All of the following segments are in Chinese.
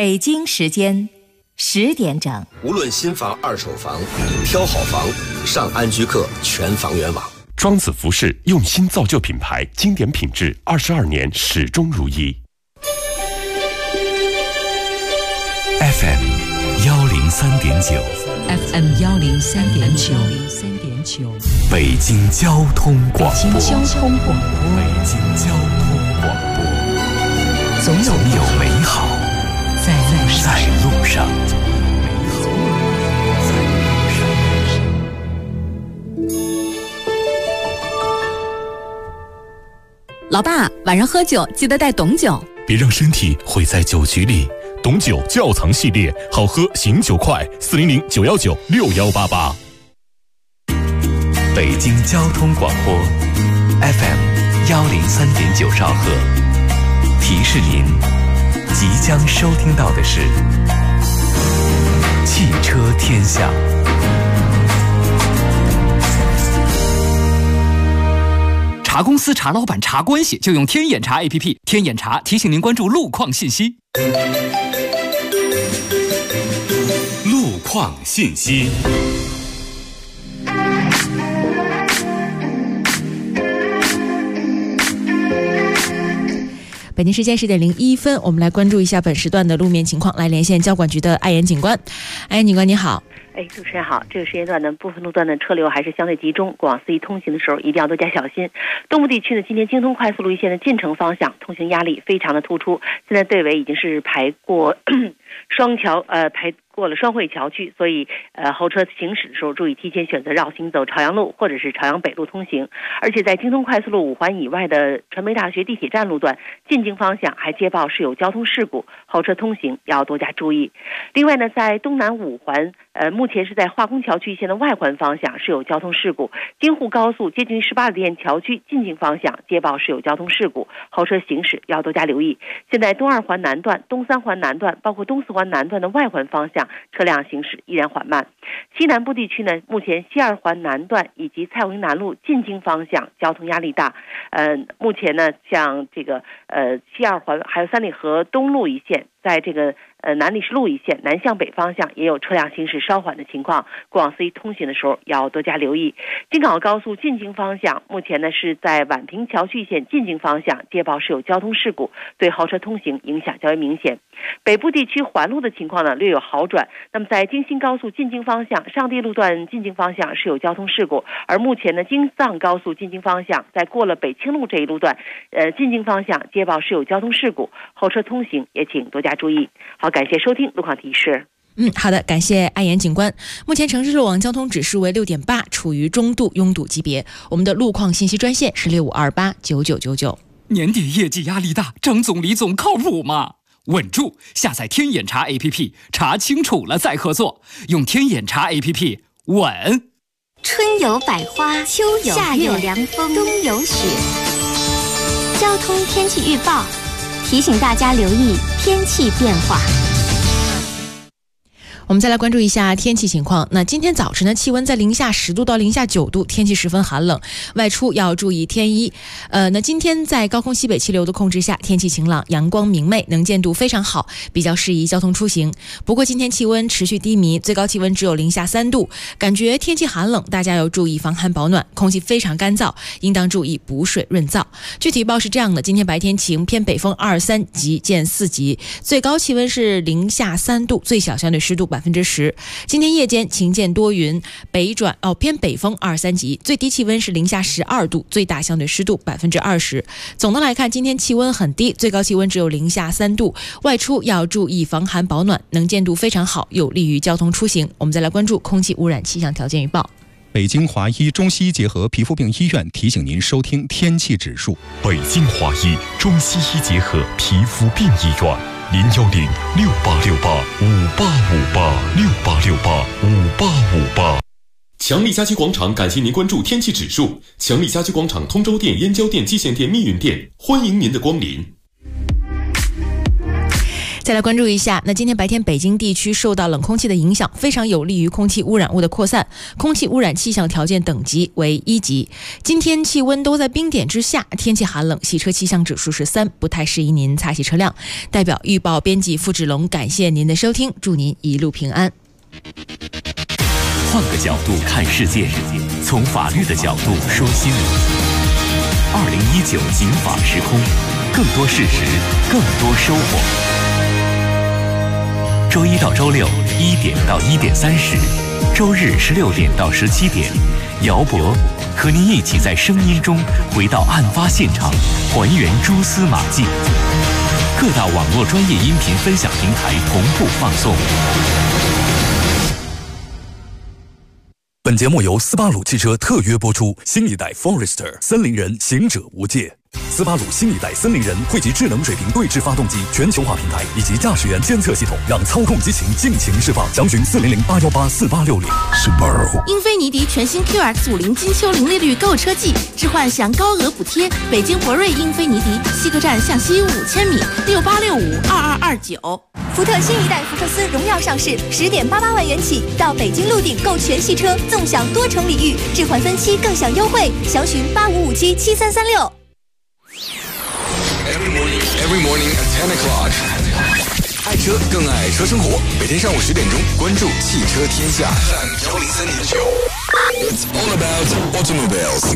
北京时间10点整。 无论新房、二手房，挑好房，上安居客全房源网。 庄子服饰用心造就品牌，经典品质22年始终如一。 FM 103.9 FM 103.9 北京交通广播。 北京交通广播，总有美好在路上。 老爸，晚上喝酒记得带董酒， 别让身体毁在酒局里。董酒窖藏系列，好喝醒酒快，400 919 6188。北京交通广播 FM 103.9兆赫，提示您即将收听到的是汽车天下。 查公司、查老板、查关系，就用天眼查 APP。天眼查提醒您关注路况信息。 路况信息。 北京时间10点01分，我们来关注一下本时段的路面情况，来连线交管局的艾岩警官。艾岩警官你好。 主持人好，这个时间段的部分路段的车流还是相对集中，过往司机通行的时候一定要多加小心。东部地区呢，今天京通快速路一线的进城方向通行压力非常的突出，现在队尾已经是排过排过了双汇桥区，所以后车行驶的时候注意提前选择绕行走朝阳路或者是朝阳北路通行。而且在京通快速路5环以外的传媒大学地铁站路段进京方向还接报是有交通事故，后车通行要多加注意。另外呢，在东南5环目前是在化工桥区线的外环方向是有交通事故，京沪高速接近于18里店桥区进京方向接报是有交通事故，后车行驶要多加留意。现在东2环南段、东3环南段包括东4环南段的外环方向车辆行驶依然缓慢。西南部地区呢，目前西2环南段以及蔡闱南路进京方向交通压力大。目前呢，像这个西2环还有三里河东路一线，在这个南礼士路一线南向北方向也有车辆行驶稍缓的情况，过往司机通行的时候要多加留意。京港澳高速进京方向目前呢是在宛平桥区线进京方向接报是有交通事故，对后车通行影响较为明显。北部地区环路的情况呢略有好转，那么在京新高速进京方向上地路段进京方向是有交通事故，而目前呢京藏高速进京方向在过了北清路这一路段进京方向接报是有交通事故，后车通行也请多加注意。好，感谢收听路况提示。 好的，感谢艾岩警官。目前城市路网交通指数为6.8，处于中度拥堵级别。我们的路况信息专线是65289999。 年底业绩压力大，张总李总靠谱吗？稳住，下载天眼查 APP， 查清楚了再合作，用天眼查 APP 稳。 春有百花，秋有夏有凉风，冬有雪。交通天气预报提醒大家留意天气变化。 我们再来关注一下天气情况。那今天早晨呢，气温在-10度到-9度，天气十分寒冷，外出要注意添衣。那今天在高空西北气流的控制下，天气晴朗，阳光明媚，能见度非常好，比较适宜交通出行。不过今天气温持续低迷，最高气温只有-3度，感觉天气寒冷，大家要注意防寒保暖，空气非常干燥，应当注意补水润燥。具体预报是这样的：今天白天晴，偏北风2、3级见4级，最高气温是-3度，最小相对湿度10%。今天夜间晴见多云，偏北风2、3级，最低气温是-12度，最大相对湿度20%。总的来看，今天气温很低，最高气温只有-3度，外出要注意防寒保暖，能见度非常好，有利于交通出行。我们再来关注空气污染气象条件预报。 北京华医中西医结合皮肤病医院提醒您收听天气指数。 北京华医中西医结合皮肤病医院，0106868585858685858。强力家居广场感谢您关注天气指数。强力家居广场通州店、燕郊店、蓟县店、密云店，欢迎您的光临。 在再来关注一下，那今天白天北京地区受到冷空气的影响，非常有利于空气污染物的扩散，空气污染气象条件等级为1级。今天气温都在冰点之下，天气寒冷，洗车气象指数是3，不太适宜您擦洗车辆。代表预报编辑付志龙，感谢您的收听，祝您一路平安。 换个角度看世界，从法律的角度说新闻。2019警法时空，更多事实，更多收获。周一到周六1点到1点30，周日16点到17点，姚博和您一起在声音中回到案发现场，还原蛛丝马迹。各大网络专业音频分享平台同步放送。 本节目由斯巴鲁汽车特约播出，新一代 Forester 森林人，行者无界。斯巴鲁新一代森林人汇集智能水平对置发动机全球化平台以及驾驶员监测系统，让操控激情尽情释放。详询4008184860。Subaru 英菲尼迪全新 QX50金秋零利率购车季，置换享高额补贴。北京博瑞英菲尼迪西客站向西5000米，68652229。 福特新一代福克斯荣耀上市，10.88万元起到北京陆鼎购全系车，纵享多重礼遇，置换分期更享优惠，详询85577336。 Every morning at 10 o'clock. 爱车更爱车生活，每天上午10点钟，关注汽车天下。103.9 It's all about automobiles.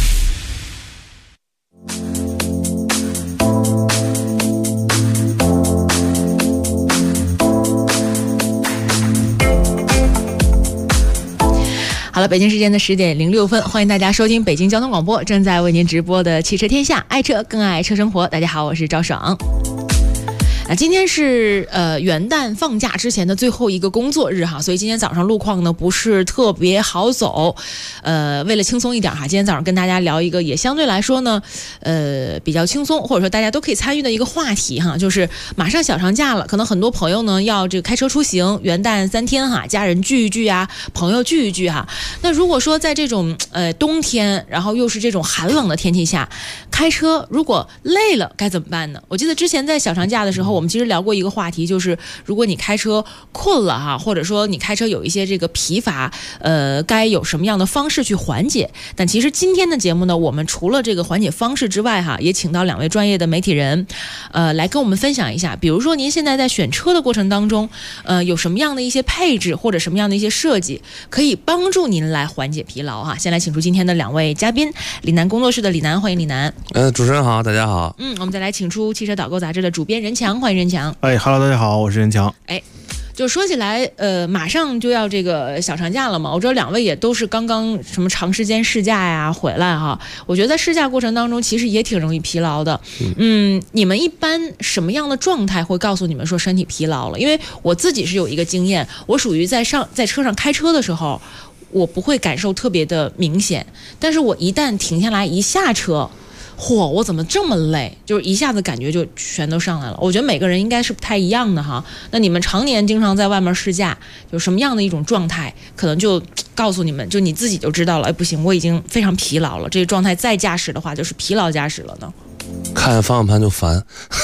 好了，北京时间的10点06分，欢迎大家收听北京交通广播正在为您直播的汽车天下，爱车更爱车生活。大家好，我是赵爽。今天是元旦放假之前的最后一个工作日哈，所以今天早上路况呢不是特别好走，为了轻松一点哈，今天早上跟大家聊一个也相对来说呢，比较轻松或者说大家都可以参与的一个话题哈，就是马上小长假了，可能很多朋友呢要这个开车出行，元旦3天哈，家人聚一聚啊，朋友聚一聚哈。那如果说在这种冬天，然后又是这种寒冷的天气下，开车如果累了该怎么办呢？我记得之前在小长假的时候，我们其实聊过一个话题，就是如果你开车困了哈，或者说你开车有一些这个疲乏，该有什么样的方式去缓解？但其实今天的节目呢，我们除了这个缓解方式之外哈，也请到2位专业的媒体人，来跟我们分享一下，比如说您现在在选车的过程当中，有什么样的一些配置或者什么样的一些设计，可以帮助您来缓解疲劳哈。先来请出今天的2位嘉宾，李楠工作室的李楠，欢迎李楠。 主持人好，大家好。 我们再来请出汽车导购杂志的主编任强，欢迎任强。 Hello， 大家好，我是任强。 就说起来，马上就要这个小长假了嘛，我知道2位也都是刚刚什么长时间试驾呀回来哈。我觉得在试驾过程当中，其实也挺容易疲劳的。你们一般什么样的状态会告诉你们说身体疲劳了？因为我自己是有一个经验，我属于在车上开车的时候，我不会感受特别的明显，但是我一旦停下来一下车，我怎么这么累，就是一下子感觉就全都上来了。我觉得每个人应该是不太一样的哈。那你们常年经常在外面试驾，有什么样的一种状态，可能就告诉你们，就你自己就知道了，不行，我已经非常疲劳了，这个状态再驾驶的话就是疲劳驾驶了呢。 看方向盘就烦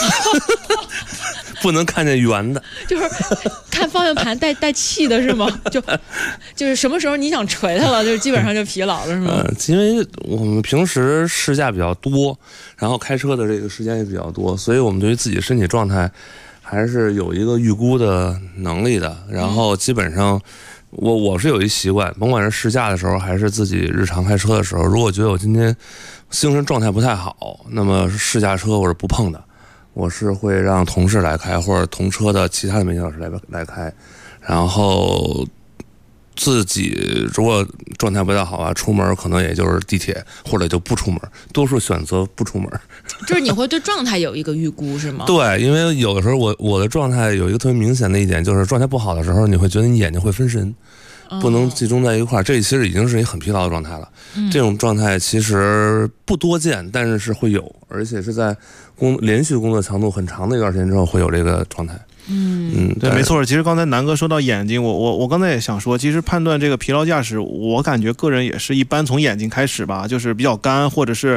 不能看见圆的， 就是看方向盘带气的是吗？就是什么时候你想捶它了，就基本上就疲劳了是吗？ 因为我们平时试驾比较多，然后开车的这个时间也比较多，所以我们对于自己身体状态还是有一个预估的能力的。然后基本上我是有一习惯，甭管是试驾的时候还是自己日常开车的时候，如果觉得我今天精神状态不太好，那么试驾车我是不碰的，我是会让同事来开，或者同车的其他的媒体老师来开，然后自己如果状态不太好啊，出门可能也就是地铁，或者就不出门，多数选择不出门。 就是你会对状态有一个预估是吗？ 对，因为有的时候我的状态有一个特别明显的一点，就是状态不好的时候，你会觉得你眼睛会分神，不能集中在一块儿，这其实已经是一个很疲劳的状态了。这种状态其实不多见，但是会有，而且是在连续工作强度很长的一段时间之后会有这个状态。 对，没错。其实刚才南哥说到眼睛，我刚才也想说，其实判断这个疲劳驾驶，我感觉个人也是一般从眼睛开始吧，就是比较干，或者是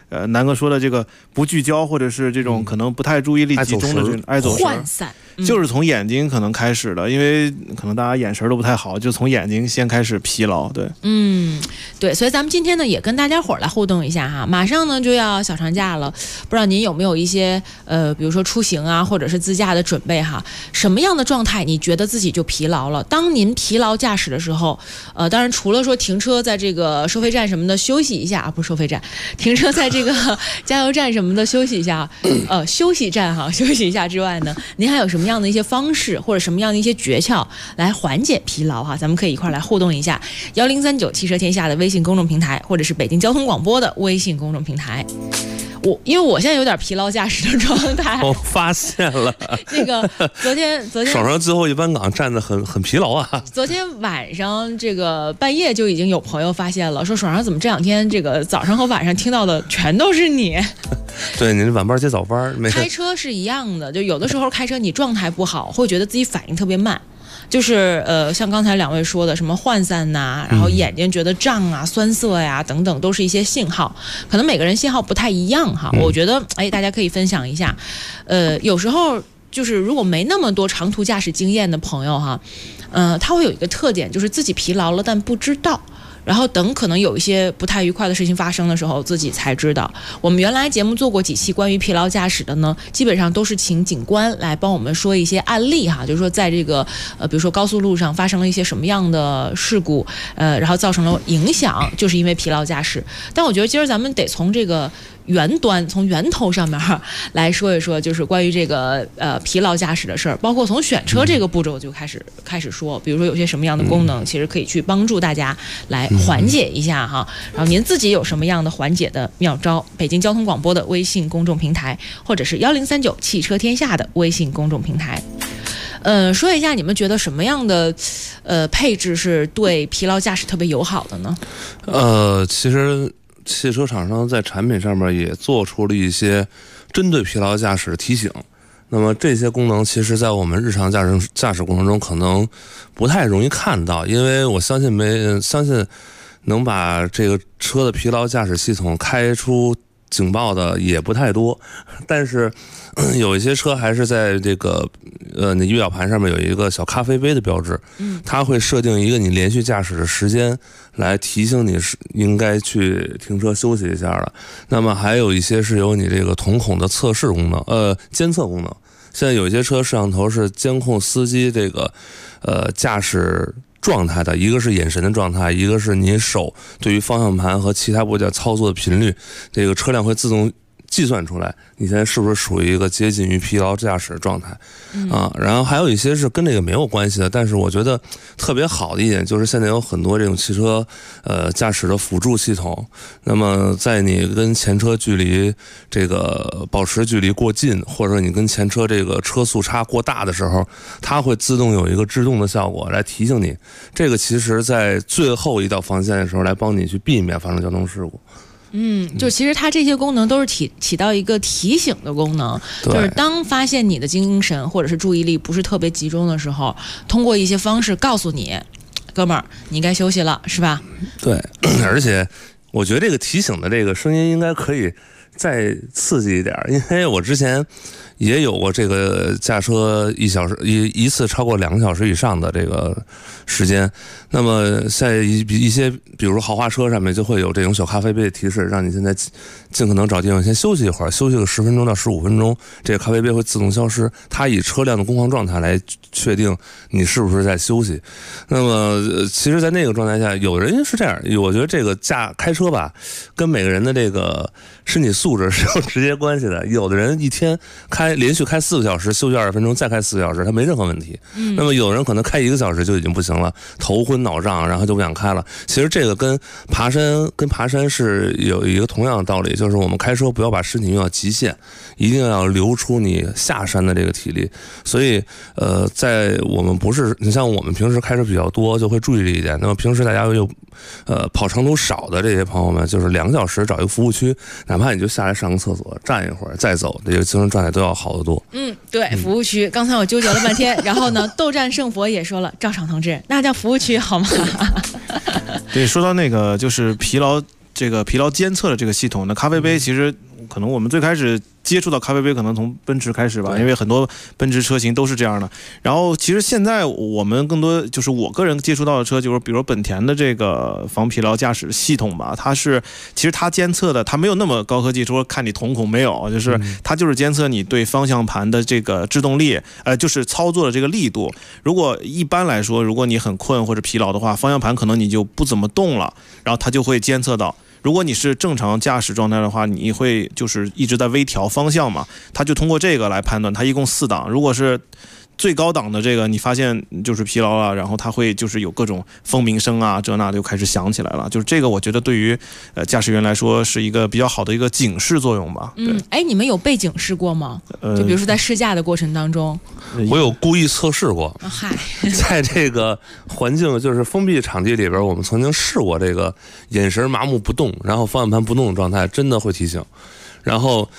南哥说的这个不聚焦，或者是这种可能不太注意力集中的这种爱走神、 涣散， 就是从眼睛可能开始的，因为可能大家眼神都不太好，就从眼睛先开始疲劳。对， 对，所以咱们今天呢也跟大家伙儿来互动一下哈，马上呢就要小长假了，不知道您有没有一些比如说出行啊，或者是自驾的准备哈？什么样的状态你觉得自己就疲劳了？当您疲劳驾驶的时候，当然除了说停车在这个收费站什么的休息一下啊，不是收费站，停车在这个加油站什么的休息一下，休息站哈，休息一下之外呢，您还有什么样的一些方式或者什么样的一些诀窍来缓解疲劳哈？咱们可以一块来互动一下，1039汽车天下的微信公众平台，或者是北京交通广播的微信公众平台。因为我现在有点疲劳驾驶的状态， 我发现了。 这个昨天手上最后一班岗站得很疲劳啊。 昨天晚上这个半夜就已经有朋友发现了，说爽上怎么这两天这个早上和晚上听到的全都是你。 对，你晚班接早班， 开车是一样的，就有的时候开车你状态不好，会觉得自己反应特别慢。就是像刚才两位说的什么涣散呐，然后眼睛觉得胀啊、酸涩呀等等，都是一些信号。可能每个人信号不太一样哈。我觉得大家可以分享一下。有时候就是如果没那么多长途驾驶经验的朋友哈，他会有一个特点，就是自己疲劳了但不知道。然后等可能有一些不太愉快的事情发生的时候，自己才知道。我们原来节目做过几期关于疲劳驾驶的呢，基本上都是请警官来帮我们说一些案例哈，就是说在这个比如说高速路上发生了一些什么样的事故，然后造成了影响，就是因为疲劳驾驶。但我觉得今儿咱们得从这个源端，从源头上面来说一说，就是关于这个疲劳驾驶的事儿，包括从选车这个步骤就开始说，比如说有些什么样的功能，其实可以去帮助大家来缓解一下哈。然后您自己有什么样的缓解的妙招？北京交通广播的微信公众平台，或者是1039汽车天下的微信公众平台。说一下你们觉得什么样的配置是对疲劳驾驶特别友好的呢？ 其实汽车厂商在产品上面也做出了一些针对疲劳驾驶的提醒。那么这些功能其实在我们日常驾驶过程中可能不太容易看到，因为我相信能把这个车的疲劳驾驶系统开出警报的也不太多，但是有一些车还是在这个你仪表盘上面有一个小咖啡杯的标志，它会设定一个你连续驾驶的时间来提醒你是应该去停车休息一下了。那么还有一些是有你这个瞳孔的测试功能，监测功能。现在有一些车摄像头是监控司机这个驾驶状态的，一个是眼神的状态，一个是你手对于方向盘和其他部件操作的频率，这个车辆会自动计算出来你现在是不是属于一个接近于疲劳驾驶的状态啊。然后还有一些是跟这个没有关系的，但是我觉得特别好的一点就是现在有很多这种汽车驾驶的辅助系统，那么在你跟前车距离这个保持距离过近，或者你跟前车这个车速差过大的时候，它会自动有一个制动的效果来提醒你，这个其实在最后一道防线的时候来帮你去避免发生交通事故。 就其实它这些功能都是起到一个提醒的功能，就是当发现你的精神或者是注意力不是特别集中的时候，通过一些方式告诉你，哥们儿，你该休息了，是吧？ 对，而且我觉得这个提醒的这个声音应该可以再刺激一点，因为我之前也有过这个驾车一次超过2个小时以上的这个时间。那么在一些比如说豪华车上面就会有这种小咖啡杯的提示，让你现在尽可能找地方先休息一会儿，休息个10分钟到15分钟，这个咖啡杯会自动消失，它以车辆的工况状态来确定你是不是在休息。那么其实在那个状态下，有人是这样，我觉得这个开车吧跟每个人的这个身体素质是有直接关系的。有的人一天连续开4个小时，休息20分钟，再开4个小时，他没任何问题。那么有人可能开1个小时就已经不行了，头昏脑胀，然后就不想开了。其实这个跟爬山是有一个同样的道理，就是我们开车不要把身体用到极限，一定要留出你下山的这个体力。所以在我们你像我们平时开车比较多，就会注意这一点。那么平时大家又跑长途少的这些朋友们，就是2个小时找一个服务区，哪怕你就下来上个厕所，站一会儿再走，这个精神状态都要好得多。 对，服务区，刚才我纠结了半天，然后呢，斗战胜佛也说了，赵厂同志，那叫服务区好吗？ 对，说到那个就是疲劳这个疲劳监测的这个系统。那咖啡杯其实可能我们最开始接触到咖啡杯可能从奔驰开始吧，因为很多奔驰车型都是这样的。然后其实现在我们更多就是我个人接触到的车，就是比如本田的这个防疲劳驾驶系统吧，其实它监测的它没有那么高科技，说看你瞳孔没有，就是它就是监测你对方向盘的这个制动力，就是操作的这个力度。如果一般来说，如果你很困或者疲劳的话，方向盘可能你就不怎么动了，然后它就会监测到。如果你是正常驾驶状态的话，你会就是一直在微调方向嘛，它就通过这个来判断。它一共4档，如果是最高档的这个，你发现就是疲劳了，然后它会就是有各种蜂鸣声啊，这那就开始响起来了。就是这个，我觉得对于驾驶员来说是一个比较好的一个警示作用吧。 哎，你们有被警示过吗？就比如说在试驾的过程当中， 我有故意测试过。 嗨， 在这个环境就是封闭场地里边，我们曾经试过这个眼神麻木不动，然后方向盘不动的状态，真的会提醒。然后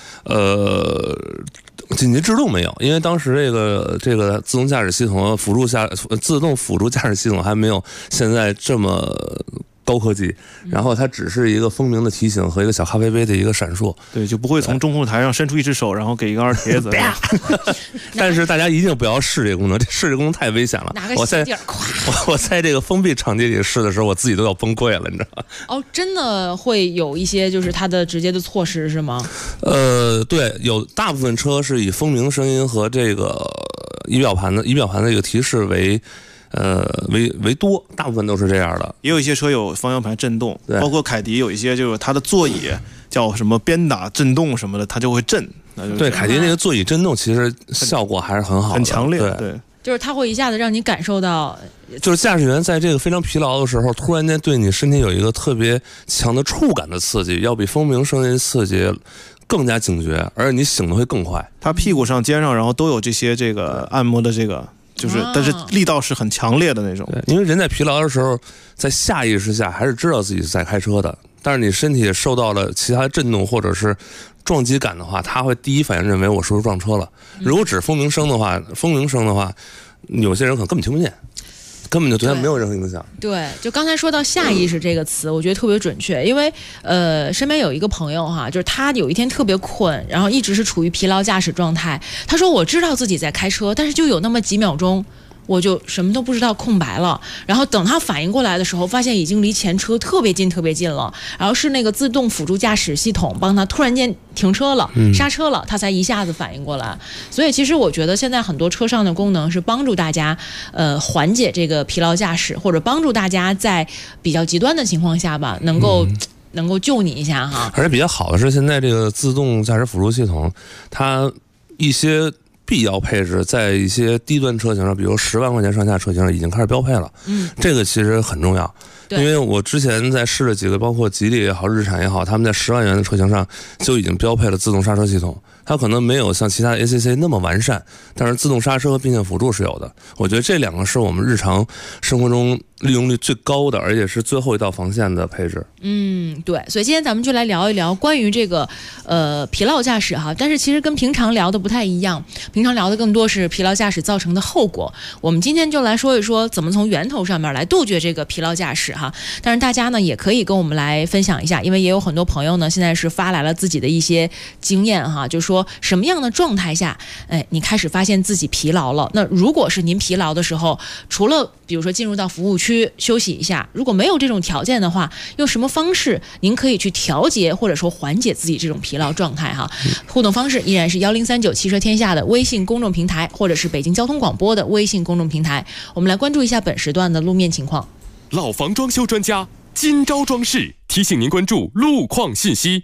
紧急制动没有，因为当时这个自动驾驶系统自动辅助驾驶系统还没有现在这么高科技，然后它只是一个风鸣的提醒和一个小咖啡杯的一个闪烁， 对，就不会从中控台上伸出一只手，然后给一个二铁子。 但是大家一定不要试这个功能，试这个功能太危险了。我在这个封闭场地里试的时候，我自己都要崩溃了，你知道吗？ 哦，真的会有一些就是它的直接的措施是吗？ 对，有大部分车是以风鸣声音和这个仪表盘的一个提示为多，大部分都是这样的。 也有一些车有方向盘震动，包括凯迪有一些就是它的座椅叫什么鞭打震动什么的，它就会震。 对，凯迪那个座椅震动其实效果还是很好的， 很强烈。 对， 就是它会一下子让你感受到， 就是驾驶员在这个非常疲劳的时候，突然间对你身体有一个特别强的触感的刺激，要比风鸣声音刺激更加警觉，而且你醒的会更快。 它屁股上、肩上，然后都有这些这个按摩的这个。但是力道是很强烈的那种。 对，因为人在疲劳的时候，在下意识下还是知道自己是在开车的，但是你身体受到了其他震动或者是撞击感的话，他会第一反应认为我是不是撞车了。如果只风鸣声的话，有些人可能根本听不见。根本就对他没有任何影响。 对，就刚才说到下意识这个词，我觉得特别准确，因为身边有一个朋友哈，就是他有一天特别困，然后一直是处于疲劳驾驶状态。他说我知道自己在开车，但是就有那么几秒钟，我就什么都不知道，空白了。然后等他反应过来的时候，发现已经离前车特别近了。然后是那个自动辅助驾驶系统帮他突然间停车了、刹车了，他才一下子反应过来。所以其实我觉得现在很多车上的功能是帮助大家缓解这个疲劳驾驶，或者帮助大家在比较极端的情况下吧，能够救你一下哈。 而且比较好的是，现在这个自动驾驶辅助系统，它一些必要配置在一些低端车型上，比如10万块钱上下车型上已经开始标配了。这个其实很重要，因为我之前在试了几个，包括吉利也好、日产也好，他们在10万元的车型上就已经标配了自动刹车系统。它可能没有像其他的 ACC 那么完善，但是自动刹车和并线辅助是有的。我觉得这两个是我们日常生活中利用率最高的，而且是最后一道防线的配置。 对，所以今天咱们就来聊一聊关于这个疲劳驾驶哈，但是其实跟平常聊的不太一样，平常聊的更多是疲劳驾驶造成的后果。我们今天就来说一说怎么从源头上面来杜绝这个疲劳驾驶哈。但是大家呢也可以跟我们来分享一下，因为也有很多朋友呢现在是发来了自己的一些经验哈，就说什么样的状态下，你开始发现自己疲劳了。那如果是您疲劳的时候，除了比如说进入到服务区休息一下，如果没有这种条件的话，用什么方式您可以去调节或者说缓解自己这种疲劳状态哈？互动方式依然是1039汽车天下的微信公众平台，或者是北京交通广播的微信公众平台。我们来关注一下本时段的路面情况。 老房装修专家今朝装饰提醒您关注路况信息。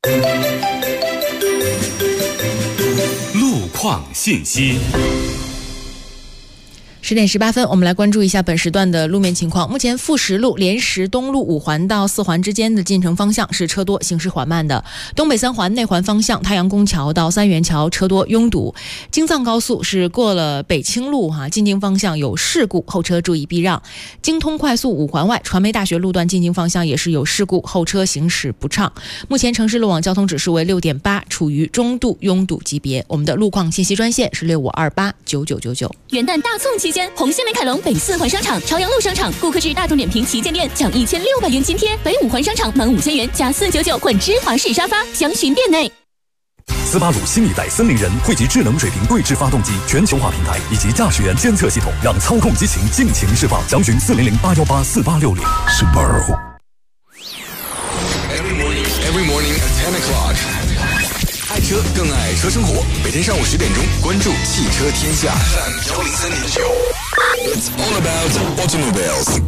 路况信息。 10点18分，我们来关注一下本时段的路面情况。目前富实路莲石东路5环到4环之间的进城方向是车多，行驶缓慢的。东北3环内环方向太阳宫桥到三元桥车多拥堵。京藏高速是过了北清路进京方向有事故，后车注意避让。京通快速5环外传媒大学路段进京方向也是有事故，后车行驶不畅。目前城市路网交通指数为6.8，处于中度拥堵级别。我们的路况信息专线是65289999。 元旦大促期间， 天，红星美凯龙北4环商场、朝阳路商场、顾客至大众点评旗舰店奖1600元津贴，北5环商场满5000元加499混芝华士沙发，详询店内。 斯巴鲁新一代森林人汇集智能水平对置发动机全球化平台以及驾驶员监测系统，让操控激情尽情释放。详询400-818-4860。Subaru。 Every morning at 10 o'clock。爱车更爱车生活，每天上午10点钟，关注汽车天下。103.9。It's all about automobiles。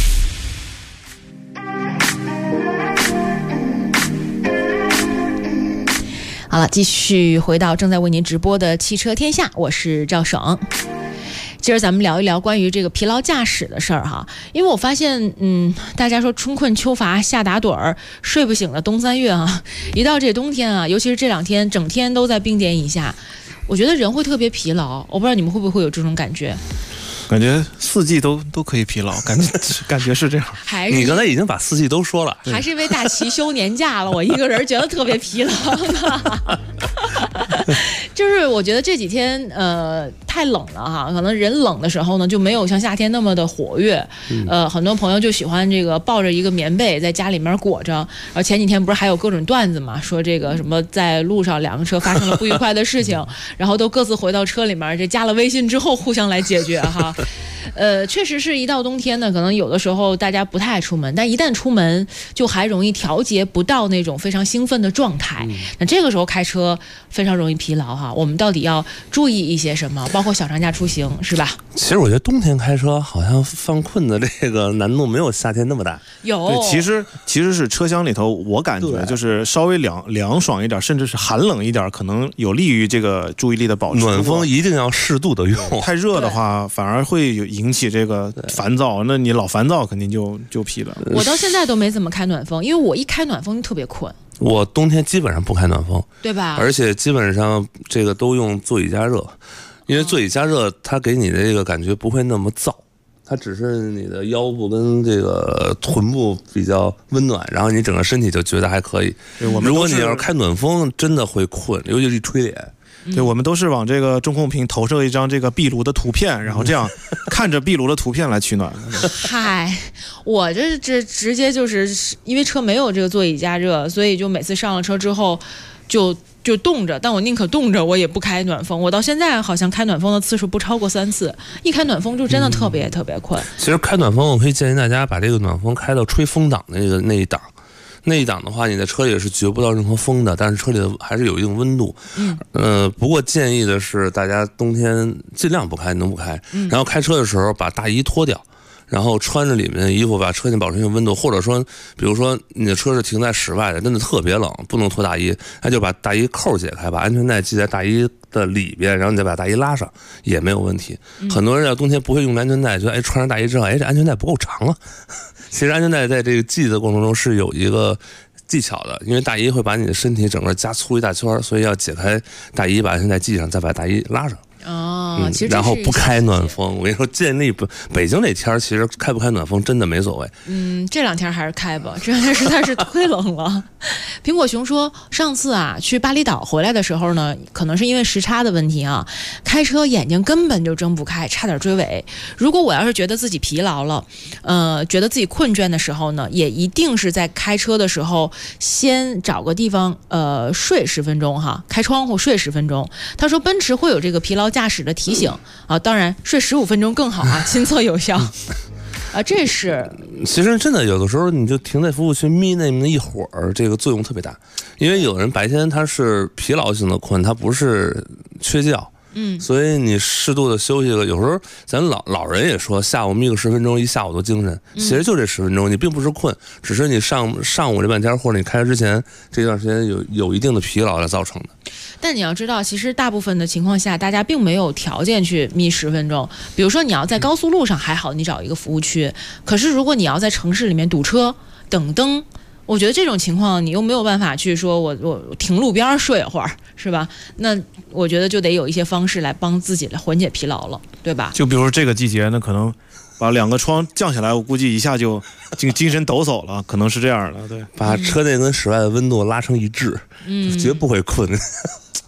好了，继续回到正在为您直播的汽车天下，我是赵爽。今儿咱们聊一聊关于这个疲劳驾驶的事儿哈，因为我发现，大家说春困秋乏夏打盹儿，睡不醒的冬3月啊，一到这冬天啊，尤其是这2天，整天都在冰点以下，我觉得人会特别疲劳。我不知道你们会不会有这种感觉？ 感觉四季都可以疲劳，感觉是这样。 还是你刚才已经把4季都说了， 还是因为大齐休年假了，我一个人觉得特别疲劳呢。就是我觉得这几天太冷了哈，可能人冷的时候呢就没有像夏天那么的活跃。很多朋友就喜欢这个抱着一个棉被在家里面裹着。然后前几天不是还有各种段子嘛，说这个什么在路上2个车发生了不愉快的事情，然后都各自回到车里面，这加了微信之后互相来解决哈。确实是一到冬天呢，可能有的时候大家不太爱出门，但一旦出门就还容易调节不到那种非常兴奋的状态。那这个时候开车非常容易疲劳哈。我们到底要注意一些什么？包括小长假出行是吧？ 其实我觉得冬天开车好像犯困的这个难度没有夏天那么大。 有， 其实是车厢里头，我感觉就是稍微凉爽一点，甚至是寒冷一点，可能有利于这个注意力的保持。 暖风一定要适度的用， 太热的话反而会引起这个烦躁，那你老烦躁肯定就疲了。 我到现在都没怎么开暖风，因为我一开暖风就特别困。 我冬天基本上不开暖风， 对吧？ 而且基本上这个都用座椅加热，因为座椅加热它给你的这个感觉不会那么燥，它只是你的腰部跟这个臀部比较温暖，然后你整个身体就觉得还可以。如果你要是开暖风，真的会困，尤其是一吹脸。 对，我们都是往这个中控屏投射一张这个壁炉的图片，然后这样看着壁炉的图片来取暖。 嗨，我这直接就是因为车没有这个座椅加热，所以就每次上了车之后就冻着，但我宁可冻着，我也不开暖风。我到现在好像开暖风的次数不超过3次，一开暖风就真的特别困。 其实开暖风，我可以建议大家把这个暖风开到吹风档的那一档。那一档的话，你在车里也是觉不到任何风的，但是车里还是有一定温度。不过建议的是，大家冬天尽量不开，能不开。然后开车的时候把大衣脱掉，然后穿着里面的衣服把车内保持一定温度，或者说，比如说你的车是停在室外的，真的特别冷，不能脱大衣，那就把大衣扣解开，把安全带系在大衣的里边，然后你再把大衣拉上，也没有问题。很多人在冬天不会用安全带，觉得穿上大衣之后，这安全带不够长啊。其实安全带在这个系的过程中是有一个技巧的，因为大衣会把你的身体整个加粗一大圈，所以要解开大衣，把安全带系上，再把大衣拉上。 其实然后不开暖风，我跟你说，建立北京这天其实开不开暖风真的没所谓。 这2天还是开吧，这2天实在是忒冷了。苹果熊说，上次啊去巴厘岛回来的时候呢，可能是因为时差的问题啊，开车眼睛根本就睁不开，差点追尾。如果我要是觉得自己疲劳了，觉得自己困倦的时候呢，也一定是在开车的时候先找个地方睡10分钟哈，开窗户睡10分钟。他说奔驰会有这个疲劳驾驶的提醒啊，当然睡15分钟更好啊，亲测有效。这是其实真的有的时候你就停在服务区眯那么一会儿，这个作用特别大。因为有人白天他是疲劳性的困，他不是缺觉。所以你适度的休息了，有时候咱老人也说，下午眯个10分钟，一下午都精神。其实就这10分钟，你并不是困，只是你上午这半天或者你开车之前这段时间有一定的疲劳来造成的。 但你要知道，其实大部分的情况下，大家并没有条件去眯10分钟。比如说你要在高速路上还好，你找一个服务区。可是如果你要在城市里面堵车、等灯，我觉得这种情况你又没有办法去说我停路边睡会儿，是吧？那我觉得就得有一些方式来帮自己来缓解疲劳了，对吧？ 就比如说这个季节呢，可能把2个窗降下来，我估计一下就精神抖擞了，可能是这样的。对， 把车内跟室外的温度拉成一致，绝不会困。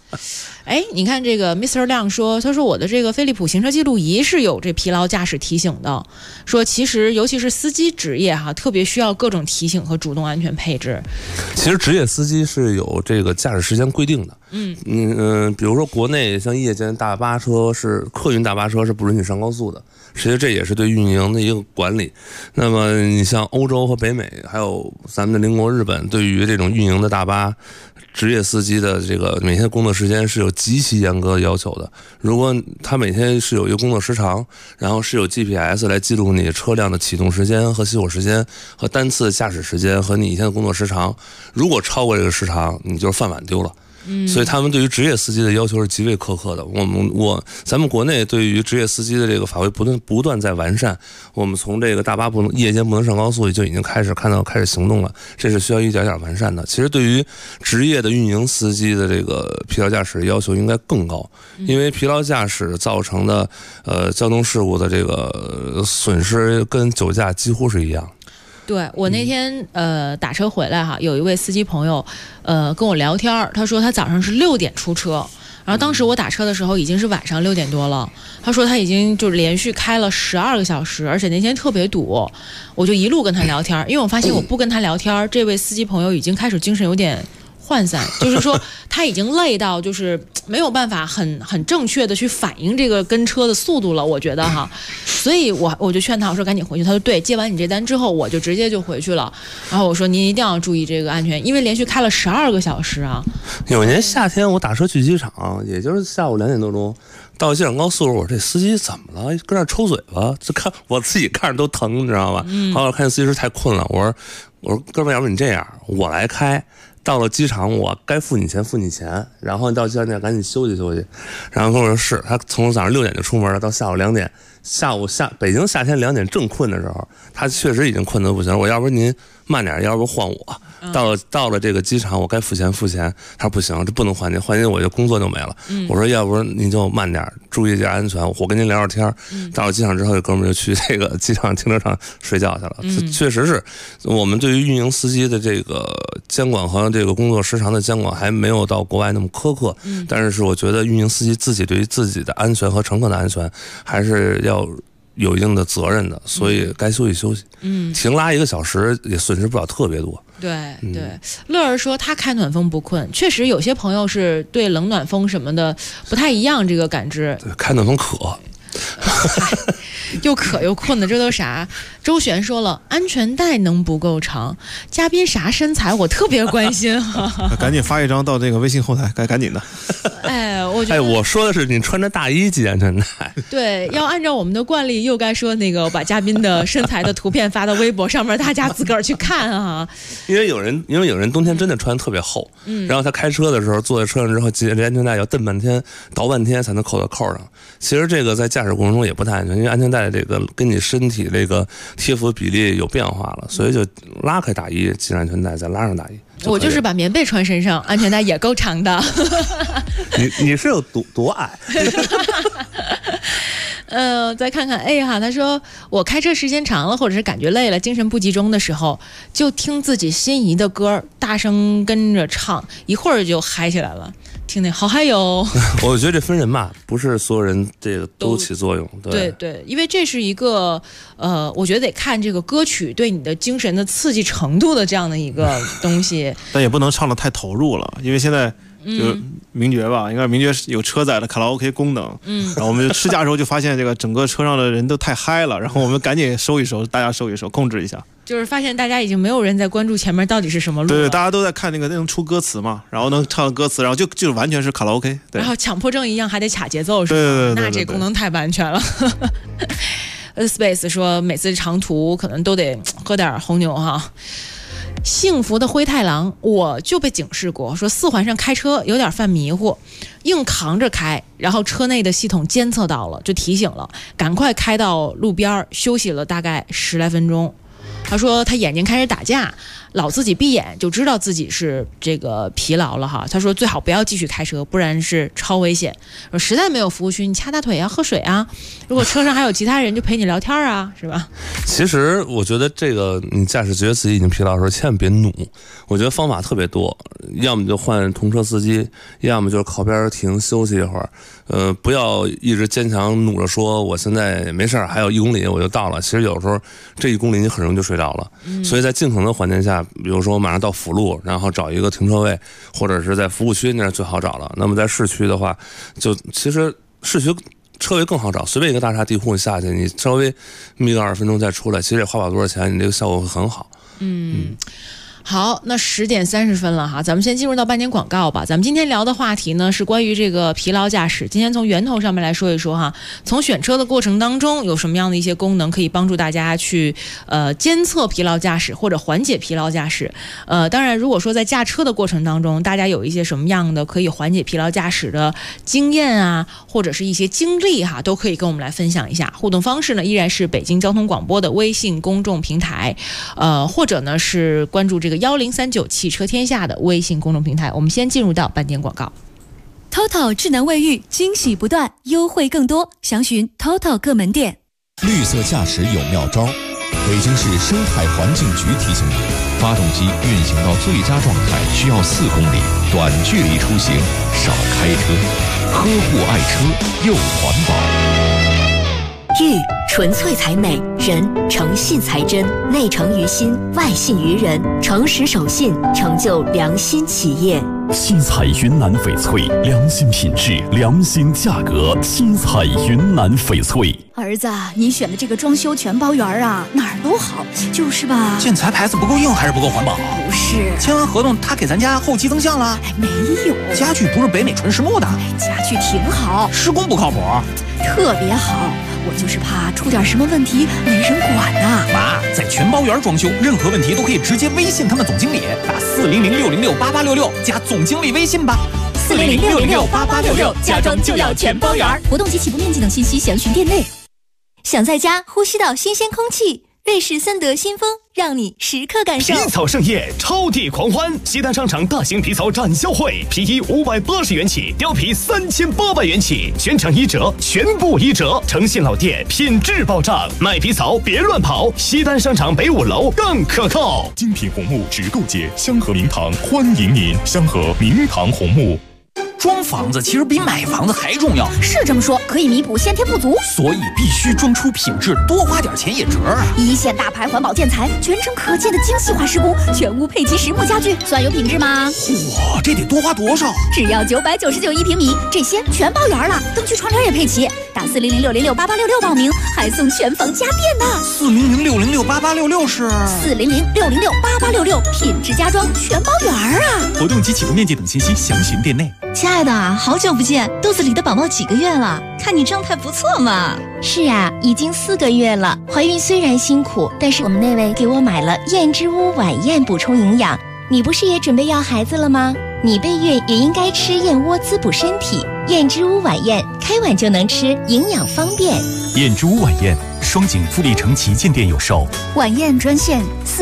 哎，你看这个 Mr. 亮说，他说我的这个飞利浦行车记录仪是有这疲劳驾驶提醒的，说其实尤其是司机职业哈，特别需要各种提醒和主动安全配置。 其实职业司机是有这个驾驶时间规定的。比如说国内像夜间大巴车是客运大巴车是不允许上高速的，实际这也是对运营的一个管理。那么你像欧洲和北美，还有咱们的邻国日本，对于这种运营的大巴职业司机的这个每天工作时间是有极其严格的要求的。如果他每天是有一个工作时长，然后是有 GPS 来记录你车辆的启动时间和熄火时间和单次驾驶时间和你一天的工作时长，如果超过这个时长，你就是饭碗丢了。所以他们对于职业司机的要求是极为苛刻的。咱们国内对于职业司机的这个法规不断在完善。我们从这个大巴夜间不能上高速就已经开始行动了，这是需要一点点完善的。其实对于职业的运营司机的这个疲劳驾驶要求应该更高，因为疲劳驾驶造成的交通事故的这个损失跟酒驾几乎是一样。 对，我那天打车回来哈，有一位司机朋友跟我聊天，他说他早上是6点出车，然后当时我打车的时候已经是晚上6点多了。他说他已经就是连续开了12个小时，而且那天特别堵，我就一路跟他聊天，因为我发现我不跟他聊天，这位司机朋友已经开始精神有点涣散，就是说他已经累到就是没有办法很正确的去反映这个跟车的速度了，我觉得哈。所以我就劝他，我说赶紧回去。他说对，接完你这单之后我就直接就回去了。然后我说您一定要注意这个安全，因为连续开了12个小时啊。 有年夏天我打车去机场，也就是下午2点多钟，到机场高速，我说这司机怎么了？跟那抽嘴巴，就看我自己看着都疼，你知道吧？后来看见司机是太困了，我说哥们儿，要不你这样，我来开。到了机场，我该付你钱，然后到机场店赶紧休息休息。然后跟我说是，他从早上6点就出门了，到下午2点，北京夏天2点正困的时候，他确实已经困得不行。我要不您慢点，要不换我。到了这个机场，我该付钱。他说不行，这不能换您我就工作就没了。我说要不您就慢点，注意点安全。我跟您聊聊天。到了机场之后，这哥们就去这个机场停车场睡觉去了。确实是我们对于运营司机的这个监管和这个工作时长的监管还没有到国外那么苛刻。但是我觉得运营司机自己对于自己的安全和乘客的安全还是要有一定的责任的，所以该休息休息。停拉1个小时也损失不了特别多。 对，乐儿说他开暖风不困，确实有些朋友是对冷暖风什么的不太一样，这个感知。 开暖风渴。 又渴又困的，这都啥？周璇说了，安全带能不够长？嘉宾啥身材？我特别关心哈。 赶紧发一张到这个微信后台，赶紧的。 我觉得， 我说的是你穿着大衣系安全带。 对，要按照我们的惯例，又该说那个把嘉宾的身材的图片发到微博上面，大家自个儿去看啊。 因为有人冬天真的穿特别厚，然后他开车的时候坐在车上之后，系安全带要蹬半天、倒半天才能扣到扣上。其实这个在驾驶过程中也不太安全，因为安全带这个跟你身体这个贴合比例有变化了，所以就拉开大衣系安全带，再拉上大衣。 我就是把棉被穿身上，安全带也够长的。 你是有多矮？ 再看看 A 哈，他说我开车时间长了，或者是感觉累了、精神不集中的时候，就听自己心仪的歌，大声跟着唱，一会儿就嗨起来了。听那好嗨哟！ 我觉得这分人吧，不是所有人这个都起作用。 对，因为这是一个我觉得得看这个歌曲对你的精神的刺激程度的这样的一个东西。 但也不能唱得太投入了，因为现在就名爵吧，应该名爵有车载的卡拉 OK 功能。然后我们试驾的时候就发现这个整个车上的人都太嗨了，然后我们赶紧收一收，大家收一收，控制一下。 就是发现大家已经没有人在关注前面到底是什么路了。 对，大家都在看那个能出歌词嘛，然后能唱歌词，然后就完全是卡拉 OK。对， 然后强迫症一样还得卡节奏是吧？ 对， 那这功能太不安全了。Space 说每次长途可能都得喝点红牛哈。幸福的灰太狼，我就被警示过，说4环上开车有点犯迷糊，硬扛着开，然后车内的系统监测到了，就提醒了，赶快开到路边休息了大概10来分钟。他说他眼睛开始打架， 老自己闭眼就知道自己是这个疲劳了哈。他说最好不要继续开车，不然是超危险。实在没有服务区，你掐大腿啊，喝水啊。如果车上还有其他人，就陪你聊天啊，是吧？ 其实我觉得这个你驾驶觉得自己已经疲劳的时候，千万别努。我觉得方法特别多，要么就换同车司机，要么就是靠边停休息一会儿。不要一直坚强努着说我现在没事儿，还有1公里我就到了。其实有时候这1公里你很容易就睡着了。所以在尽可能的环境下，比如说我马上到辅路，然后找一个停车位，或者是在服务区那是最好找了。那么在市区的话，就其实市区车位更好找，随便一个大厦地库下去，你稍微眯个20分钟再出来，其实也花不了多少钱，你这个效果会很好。 好，那10点30分了哈，咱们先进入到半点广告吧。咱们今天聊的话题呢是关于这个疲劳驾驶。今天从源头上面来说一说哈，从选车的过程当中有什么样的一些功能可以帮助大家去监测疲劳驾驶或者缓解疲劳驾驶。当然如果说在驾车的过程当中，大家有一些什么样的可以缓解疲劳驾驶的经验啊，或者是一些经历哈，都可以跟我们来分享一下。互动方式呢依然是北京交通广播的微信公众平台，或者呢是关注这个1039汽车天下的微信公众平台。我们先进入到半点广告。 TOTO 智能卫浴惊喜不断，优惠更多，详询 TOTO 各门店。 绿色驾驶有妙招，北京市生态环境局提醒你，发动机运行到最佳状态需要4公里，短距离出行少开车，呵护爱车又环保。 玉纯粹才美，人诚信才真，内诚于心，外信于人，诚实守信，成就良心企业。 新彩云南翡翠，良心品质，良心价格。新彩云南翡翠。 儿子，你选的这个装修全包园啊，哪儿都好，就是吧？ 建材牌子不够硬还是不够环保？ 不是， 签完合同他给咱家后期增项了？ 没有， 家具不是北美纯实木的？ 家具挺好， 施工不靠谱， 特别好。我就是怕出点什么问题没人管呐。 妈，在全包园装修，任何问题都可以直接微信他们总经理，打400-606-8866加总经理微信吧。 400-606-8866，家装就要全包园。 活动及起步面积等信息详询店内。想在家呼吸到新鲜空气，瑞士森德新风让你时刻感受。 皮草盛宴，超地狂欢！西单商场大型皮草展销会，皮衣580元起，貂皮3800元起，全场1折，全部1折。诚信老店，品质保障，卖皮草别乱跑。西单商场北5楼更可靠。 精品红木直购街，香河明堂欢迎您，香河明堂红木。 装房子其实比买房子还重要， 是这么说，可以弥补先天不足， 所以必须装出品质，多花点钱也值啊！ 一线大牌环保建材，全程可见的精细化施工，全屋配齐实木家具，算有品质吗？ 哇，这得多花多少？ 只要9991平米，这些全包圆了，灯具窗帘也配齐。打400-606-8866报名，还送全房家电呢。 400-606-8866是 400-606-8866，品质家装全包圆啊！ 活动及起步面积等信息详询店内。 亲爱的，好久不见，肚子里的宝宝几个月了？看你状态不错嘛。 是啊，已经4个月了。怀孕虽然辛苦，但是我们那位给我买了燕之屋晚宴补充营养。你不是也准备要孩子了吗？你备孕也应该吃燕窝滋补身体。燕之屋晚宴，开碗就能吃，营养方便。 燕之屋晚宴，双井富力城旗舰店有售。 晚宴专线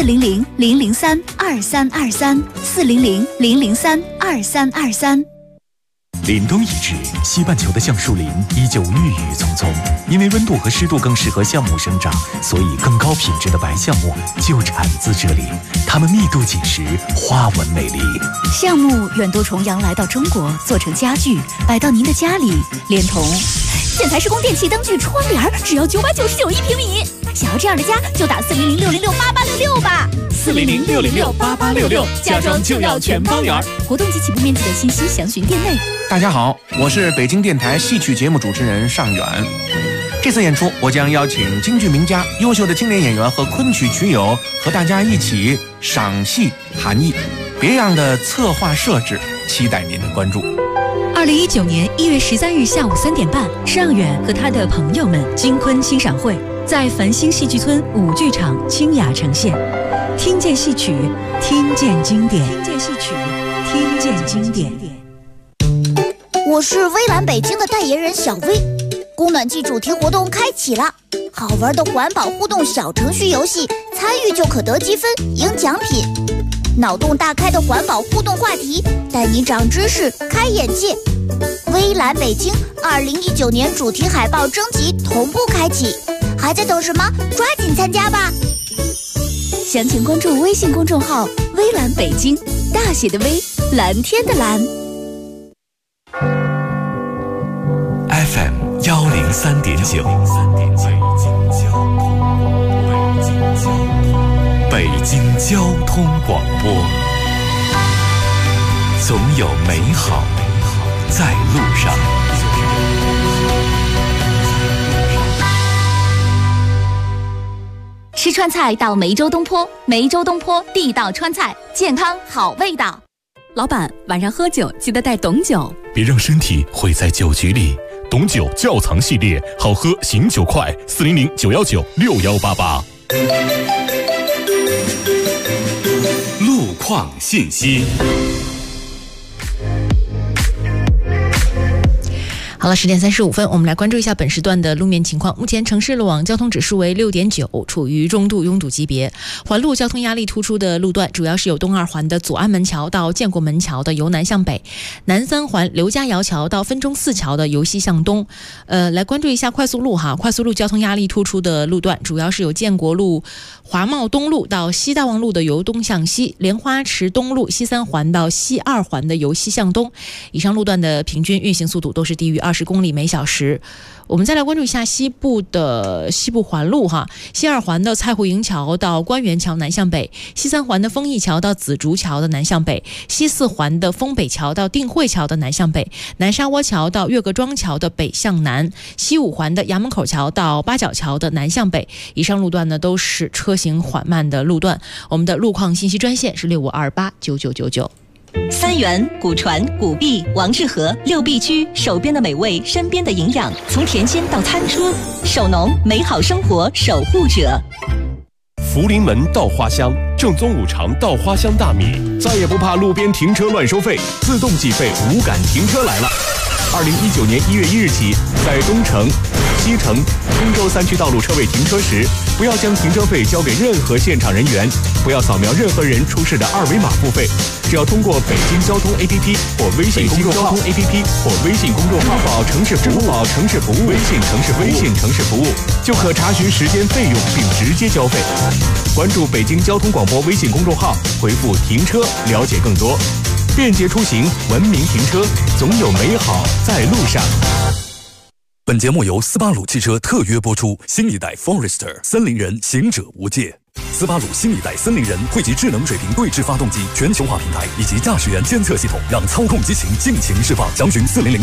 400-003-2323 400-003-2323。 凛冬已至，西半球的橡树林依旧郁郁葱葱。因为温度和湿度更适合橡木生长，所以更高品质的白橡木就产自这里。它们密度紧实，花纹美丽。 橡木远渡重洋来到中国，做成家具，摆到您的家里，连同建材施工、电器、灯具、窗帘，只要9991平米。想要这样的家，就打400-606-8866吧。 400-606-8866，家装就要全包圆。 活动及起步面积的信息详询店内。 大家好，我是北京电台戏曲节目主持人尚远。这次演出，我将邀请京剧名家、优秀的青年演员和昆曲曲友和大家一起赏戏谈艺，别样的策划设置，期待您的关注。 2019年1月13日下午3点半，尚远和他的朋友们京昆欣赏会在繁星戏剧村舞剧场清雅呈现。听见戏曲，听见经典；听见戏曲，听见经典。 我是微蓝北京的代言人小薇，供暖季主题活动开启了，好玩的环保互动小程序游戏，参与就可得积分、赢奖品。 脑洞大开的环保互动话题，带你长知识、开眼界。微蓝北京2019年主题海报征集同步开启，还在等什么？抓紧参加吧！ 详情关注微信公众号“微蓝北京”，大写的微，蓝天的蓝。 FM 103.9，北京交通广播，总有美好在路上。 吃川菜到梅州东坡，梅州东坡地道川菜，健康好味道。 老板，晚上喝酒记得带董酒， 别让身体毁在酒局里。董酒窖藏系列，好喝醒酒快，400-919-6188。 路况信息。 好了，10点35分，我们来关注一下本时段的路面情况。目前城市路网交通指数为6.9，处于中度拥堵级别。环路交通压力突出的路段主要是有东2环的左安门桥到建国门桥的由南向北，南3环刘家窑桥到分钟寺桥的由西向东。来关注一下快速路哈，快速路交通压力突出的路段主要是有建国路华茂东路到西大望路的由东向西，莲花池东路西3环到西2环的由西向东。以上路段的平均运行速度都是低于20公里每小时。我们再来关注一下西部环路哈，西2环的蔡湖营桥到官园桥南向北，西3环的丰益桥到紫竹桥的南向北，西4环的丰北桥到定慧桥的南向北，南沙窝桥到岳各庄桥的北向南，西5环的衙门口桥到八角桥的南向北。以上路段呢都是车行缓慢的路段。我们的路况信息专线是65289999。 三元、古传、古币、王致和6必居，手边的美味，身边的营养，从田间到餐桌，守农，美好生活守护者。 福临门稻花香，正宗5常稻花香大米，再也不怕路边停车乱收费，自动计费无感停车来了。2019年1月1日起，在东城、西城、通州3区道路车位停车时，不要将停车费交给任何现场人员，不要扫描任何人出示的2维码付费，只要通过北京交通 APP 或微信公众号、支付宝城市服务、微信城市服务，就可查询时间费用并直接交费。关注北京交通广播微信公众号，回复“停车”了解更多。便捷出行，文明停车，总有美好在路上。 本节目由斯巴鲁汽车特约播出，新一代 Forester 森林人行者无界。斯巴鲁新一代森林人汇集智能水平对置发动机全球化平台以及驾驶员监测系统，让操控激情尽情释放。详询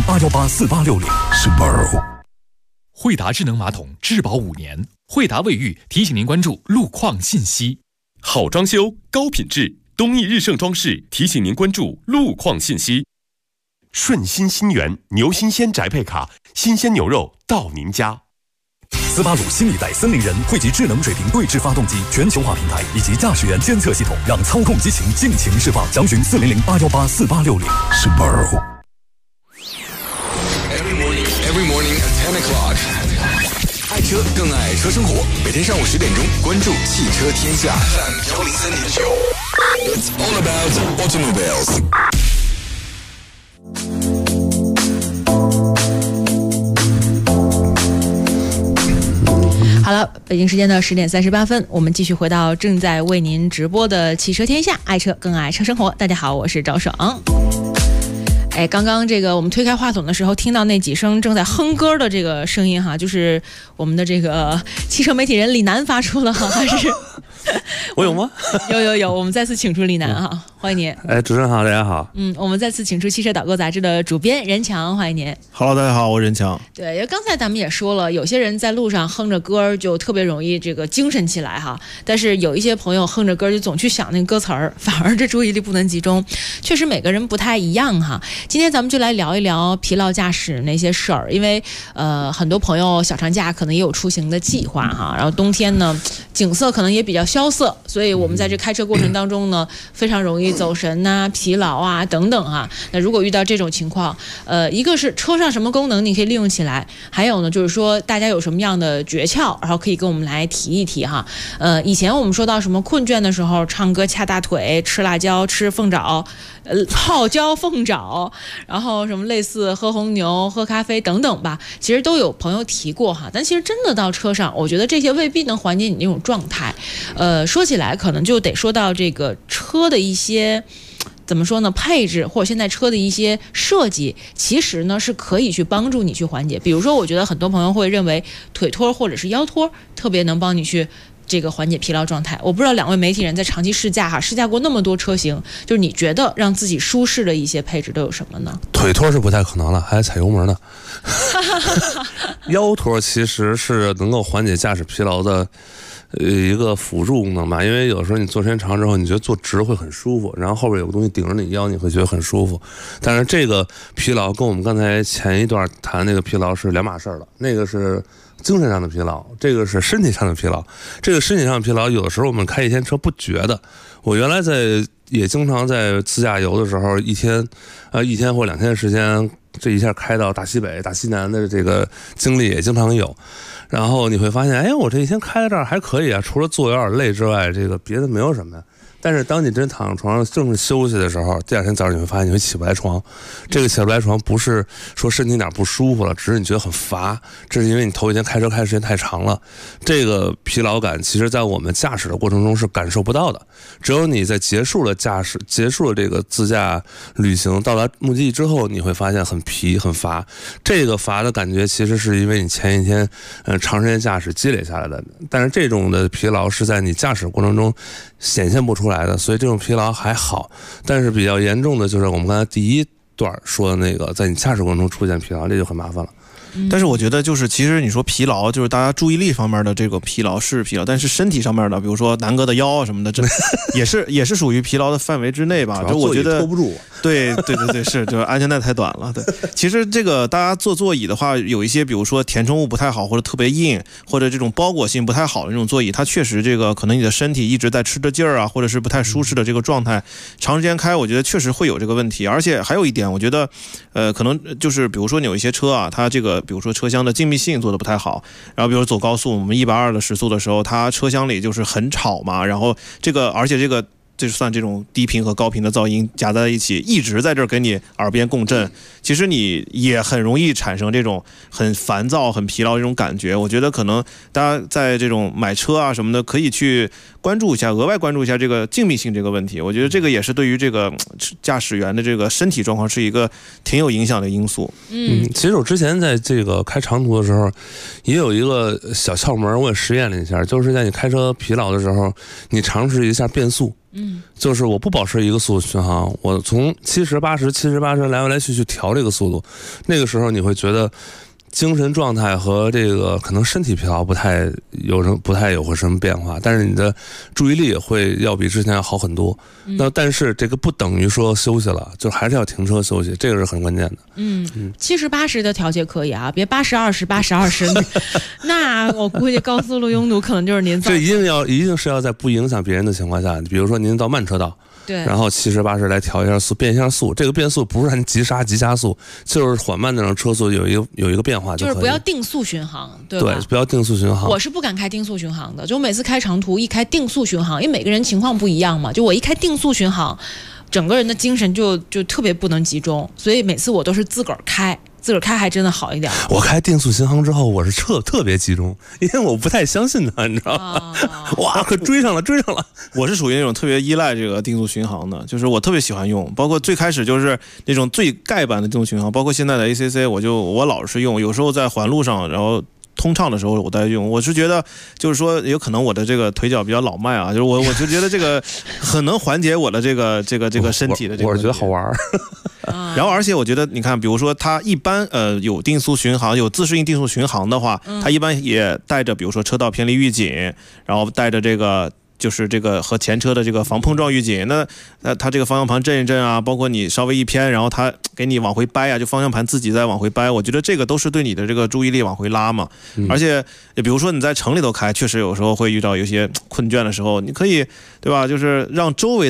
400-818-4860。Subaru。 惠达智能马桶质保5年，惠达卫浴提醒您关注路况信息。 好装修，高品质。东义日盛装饰提醒您关注路况信息。顺心新源牛新鲜宅配卡，新鲜牛肉到您家。 斯巴鲁新一代森林人汇集智能水平对置发动机全球化平台以及驾驶员监测系统，让操控激情尽情释放。详询400-818-4860。Subaru。 Every morning at 10 o'clock。爱车更爱车生活，每天上午10点钟，关注汽车天下。103.9 It's all about automobiles。 好了，北京时间的10点38分，我们继续回到正在为您直播的汽车天下，爱车更爱车生活。大家好，我是赵爽。哎，刚刚这个我们推开话筒的时候，听到那几声正在哼歌的这个声音哈，就是我们的这个汽车媒体人李楠发出了，还是我有吗？ 有，我们再次请出李楠哈，欢迎您。 哎，主持人好，大家好。 我们再次请出汽车导购杂志的主编任强，欢迎您。 Hello， 大家好，我是任强。 对，因为刚才咱们也说了，有些人在路上哼着歌就特别容易这个精神起来哈，但是有一些朋友哼着歌就总去想那个歌词儿，反而这注意力不能集中。确实每个人不太一样哈。今天咱们就来聊一聊疲劳驾驶那些事儿，因为很多朋友小长假可能也有出行的计划哈，然后冬天呢景色可能也比较萧瑟，所以我们在这开车过程当中呢，非常容易走神呐、疲劳啊等等啊。那如果遇到这种情况，一个是车上什么功能你可以利用起来，还有呢就是说大家有什么样的诀窍，然后可以跟我们来提一提哈。以前我们说到什么困倦的时候，唱歌掐大腿，吃辣椒，吃凤爪，泡椒凤爪，然后什么类似喝红牛、喝咖啡等等吧，其实都有朋友提过哈。但其实真的到车上，我觉得这些未必能缓解你那种状态。说起来可能就得说到这个车的一些怎么说呢，配置或者现在车的一些设计，其实呢是可以去帮助你去缓解。比如说我觉得很多朋友会认为腿托或者是腰托特别能帮你去这个缓解疲劳状态。我不知道两位媒体人在长期试驾试驾过那么多车型，就是你觉得让自己舒适的一些配置都有什么呢？ 腿托是不太可能了，还踩油门呢。腰托其实是能够缓解驾驶疲劳的一个辅助功能吧，因为有时候你坐时间长之后，你觉得坐直会很舒服，然后后边有个东西顶着你腰，你会觉得很舒服。但是这个疲劳跟我们刚才前一段谈那个疲劳是两码事了，那个是精神上的疲劳，这个是身体上的疲劳。这个身体上的疲劳，有的时候我们开一天车不觉得。我原来也经常在自驾游的时候，一天或2天的时间，这一下开到大西北、大西南的这个经历也经常有。然后你会发现，哎，我这一天开到这儿还可以啊，除了坐有点累之外，这个别的没有什么呀。但是当你真躺在床上正是休息的时候，第二天早上你会发现你会起不来床。这个起不来床不是说身体哪不舒服了，只是你觉得很乏，这是因为你头一天开车开的时间太长了。这个疲劳感其实在我们驾驶的过程中是感受不到的，只有你在结束了这个自驾旅行到达目的地之后，你会发现很疲很乏。这个乏的感觉其实是因为你前一天长时间驾驶积累下来的，但是这种的疲劳是在你驾驶过程中显现不出来的，所以这种疲劳还好。但是比较严重的就是我们刚才第一段说的那个，在你驾驶过程中出现疲劳，这就很麻烦了。 但是我觉得就是其实你说疲劳，就是大家注意力方面的这个疲劳是疲劳，但是身体上面的，比如说南哥的腰啊什么的，这也是属于疲劳的范围之内吧。就我觉得拖不住。 对，是就是安全带太短了。对，其实这个大家坐座椅的话，有一些比如说填充物不太好，或者特别硬，或者这种包裹性不太好的这种座椅，它确实这个可能你的身体一直在吃着劲儿啊，或者是不太舒适的这个状态，长时间开，我觉得确实会有这个问题。而且还有一点，我觉得可能就是比如说你有一些车啊，它这个比如说车厢的静谧性做得不太好，然后比如走高速，我们120的时速的时候，它车厢里就是很吵嘛，然后而且这算这种低频和高频的噪音夹在一起，一直在这儿跟你耳边共振，其实你也很容易产生这种很烦躁、很疲劳这种感觉。我觉得可能大家在这种买车啊什么的，可以去额外关注一下这个静谧性这个问题。我觉得这个也是对于这个驾驶员的这个身体状况是一个挺有影响的因素。 其实我之前在这个开长途的时候，也有一个小窍门，我也实验了一下，就是在你开车疲劳的时候，你尝试一下变速。就是我不保持一个速度巡航，我从70、80来来去调这个速度，那个时候你会觉得精神状态和这个可能身体疲劳不太有什么变化，但是你的注意力也会要比之前要好很多。那但是这个不等于说休息了，就还是要停车休息，这个是很关键的。 70、80的调节可以啊，别80、20、80、20，那我估计高速路拥堵可能就是您造成的。 这一定是要在不影响别人的情况下，比如说您到慢车道。 对， 然后70、80来调一下速，变一下速。这个变速不是让你急刹急加速，就是缓慢的让车速有一个变化就可以。 就是不要定速巡航，对吧？ 对，不要定速巡航。 我是不敢开定速巡航的，就每次开长途一开定速巡航，因为每个人情况不一样嘛。就我一开定速巡航，整个人的精神就特别不能集中，所以每次我都是自个儿开还真的好一点。 我开定速巡航之后，我是特别集中，因为我不太相信他，你知道吗？哇，可追上了！ 我是属于那种特别依赖这个定速巡航的，就是我特别喜欢用，包括最开始就是那种最盖版的定速巡航，包括现在的 ACC， 我老是用，有时候在环路上，然后通畅的时候我在用。我是觉得就是说有可能我的这个腿脚比较老迈啊，就是我就觉得这个很能缓解我的这个身体的这个。 我是觉得好玩。 然后而且我觉得你看，比如说它一般有定速巡航，有自适应定速巡航的话，它一般也带着比如说车道偏离预警，然后带着这个就是这个和前车的这个防碰撞预警。那它这个方向盘震一震啊，包括你稍微一偏，然后它给你往回掰啊，就方向盘自己再往回掰，我觉得这个都是对你的这个注意力往回拉嘛。而且比如说你在城里头开，确实有时候会遇到有些困倦的时候，你可以对吧，就是让周围的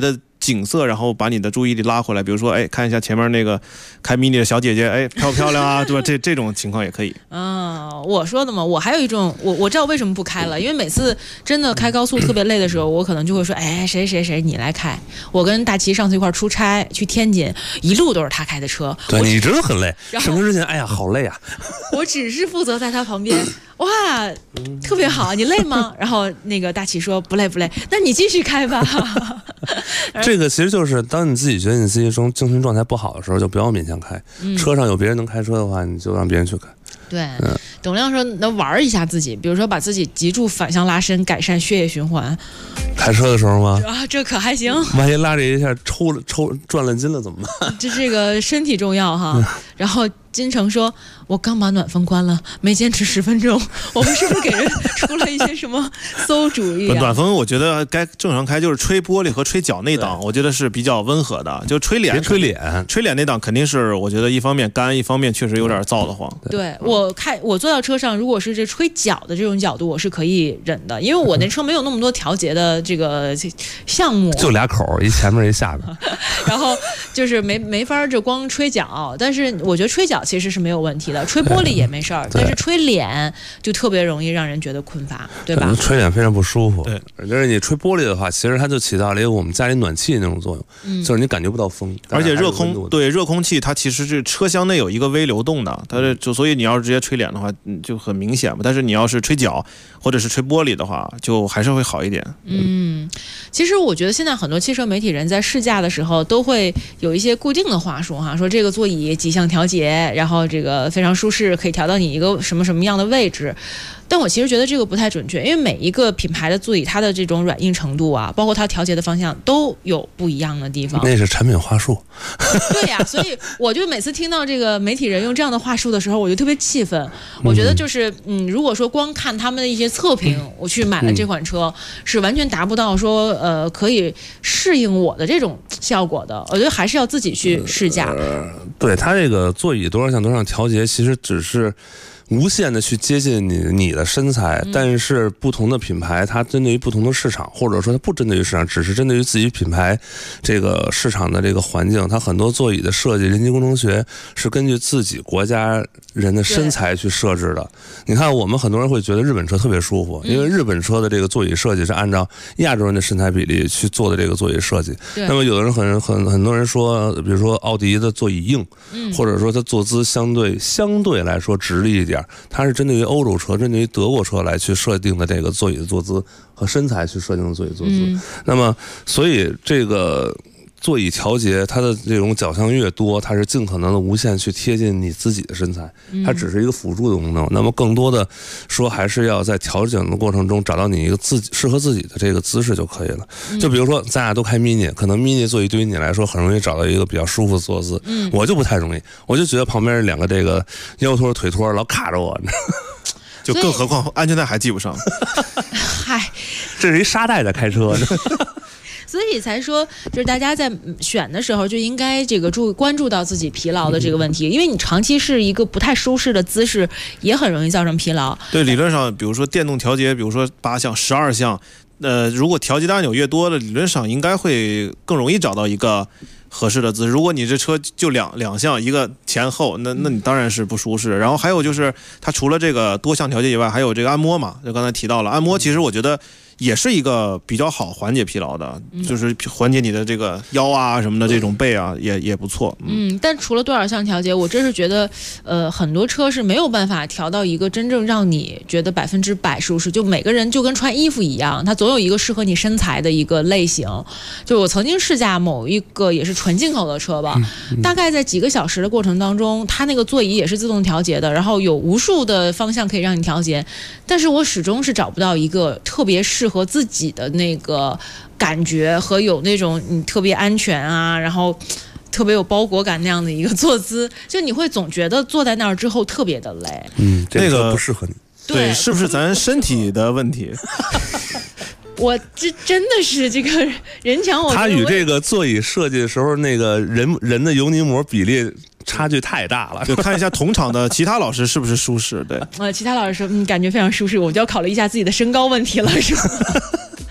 景色，然后把你的注意力拉回来。比如说，哎，看一下前面那个开 mini 的小姐姐，哎，漂不漂亮啊？对吧？这种情况也可以。 我说的嘛，我还有一种，我知道为什么不开了，因为每次真的开高速特别累的时候，我可能就会说，哎，谁你来开。我跟大齐上次一块出差去天津，一路都是他开的车。 对，你真的很累。上车之前，哎呀，好累啊！ 我只是负责在他旁边，哇，特别好，你累吗？然后那个大齐说不累，那你继续开吧。 这个其实就是当你自己觉得你自己精神状态不好的时候，就不要勉强开。车上有别人能开车的话，你就让别人去开。 对，董亮说能玩一下自己，比如说把自己脊柱反向拉伸，改善血液循环。 开车的时候吗？ 这可还行。 万一拉这一下转了筋了怎么办？ 这个身体重要哈。然后金城说：“我刚把暖风关了，没坚持10分钟。我们是不是给人出了一些什么馊主意啊？” 暖风我觉得该正常开，就是吹玻璃和吹脚那档，我觉得是比较温和的。就吹脸， 吹脸那档肯定是我觉得一方面干，一方面确实有点燥得慌。 对，我坐到车上，如果是这吹脚的这种角度，我是可以忍的，因为我那车没有那么多调节的这个项目， 就俩口，一前面一下边， 然后就是没法就光吹脚，但是我觉得吹脚其实是没有问题的，吹玻璃也没事儿，但是吹脸就特别容易让人觉得困乏，对吧？ 吹脸非常不舒服。对，就是你吹玻璃的话，其实它就起到了一个我们家里暖气那种作用，就是你感觉不到风， 而且热空气它其实是车厢内有一个微流动的，所以你要是直接吹脸的话，就很明显嘛。但是你要是吹脚或者是吹玻璃的话，就还是会好一点。 其实我觉得现在很多汽车媒体人在试驾的时候都会有一些固定的话术哈，说这个座椅几项调节，然后这个非常舒适，可以调到你一个什么什么样的位置。但我其实觉得这个不太准确，因为每一个品牌的座椅它的这种软硬程度啊，包括它调节的方向都有不一样的地方。 那是产品话术。 对呀，所以我就每次听到这个媒体人用这样的话术的时候，我就特别气愤。我觉得就是如果说光看他们的一些测评，我去买了这款车，是完全达不到说可以适应我的这种效果的。我觉得还是要自己去试驾。 对，它这个座椅多少项调节，其实只是无限的去接近你的身材，但是不同的品牌它针对于不同的市场，或者说它不针对于市场，只是针对于自己品牌这个市场的这个环境，它很多座椅的设计，人机工程学是根据自己国家人的身材去设置的。你看我们很多人会觉得日本车特别舒服，因为日本车的这个座椅设计是按照亚洲人的身材比例去做的这个座椅设计。那么有的人很多人说，比如说奥迪的座椅硬，或者说它坐姿相对来说直立一点，它是针对于欧洲车、针对于德国车来去设定的这个座椅的坐姿和身材去设定的座椅坐姿。那么，所以这个座椅调节它的这种角项越多，它是尽可能的无限去贴近你自己的身材，它只是一个辅助的功能。那么更多的说，还是要在调整的过程中找到你一个适合自己的这个姿势就可以了。就比如说咱俩都开 mini， 可能 mini 座椅对于你来说很容易找到一个比较舒服的坐姿，我就不太容易，我就觉得旁边两个这个腰托腿托老卡着我。 就更何况安全带还系不上。 嗨， 这是一沙袋在开车。 所以才说，就是大家在选的时候就应该这个关注到自己疲劳的这个问题，因为你长期是一个不太舒适的姿势，也很容易造成疲劳。 对，理论上，比如说电动调节，比如说8项、12项，如果调节的按钮越多的，理论上应该会更容易找到一个合适的姿势。如果你这车就两项，一个前后，那你当然是不舒适。然后还有就是它除了这个多项调节以外，还有这个按摩嘛，就刚才提到了按摩，其实我觉得也是一个比较好缓解疲劳的，就是缓解你的这个腰啊什么的这种背啊也不错。 但除了多少项调节，我真是觉得很多车是没有办法调到一个真正让你觉得100%舒适，就每个人就跟穿衣服一样，它总有一个适合你身材的一个类型。就我曾经试驾某一个也是纯进口的车吧，大概在几个小时的过程当中，它那个座椅也是自动调节的，然后有无数的方向可以让你调节，但是我始终是找不到一个特别适合自己的那个感觉和有那种你特别安全啊，然后特别有包裹感那样的一个坐姿，就你会总觉得坐在那儿之后特别的累。 这个不适合你。 对，是不是咱身体的问题？ 我这真的是这个人强， 他与这个座椅设计的时候那个人的油泥膜比例差距太大了。 就看一下同场的其他老师是不是舒适。对， 其他老师说感觉非常舒适，我就要考虑一下自己的身高问题了，是吧？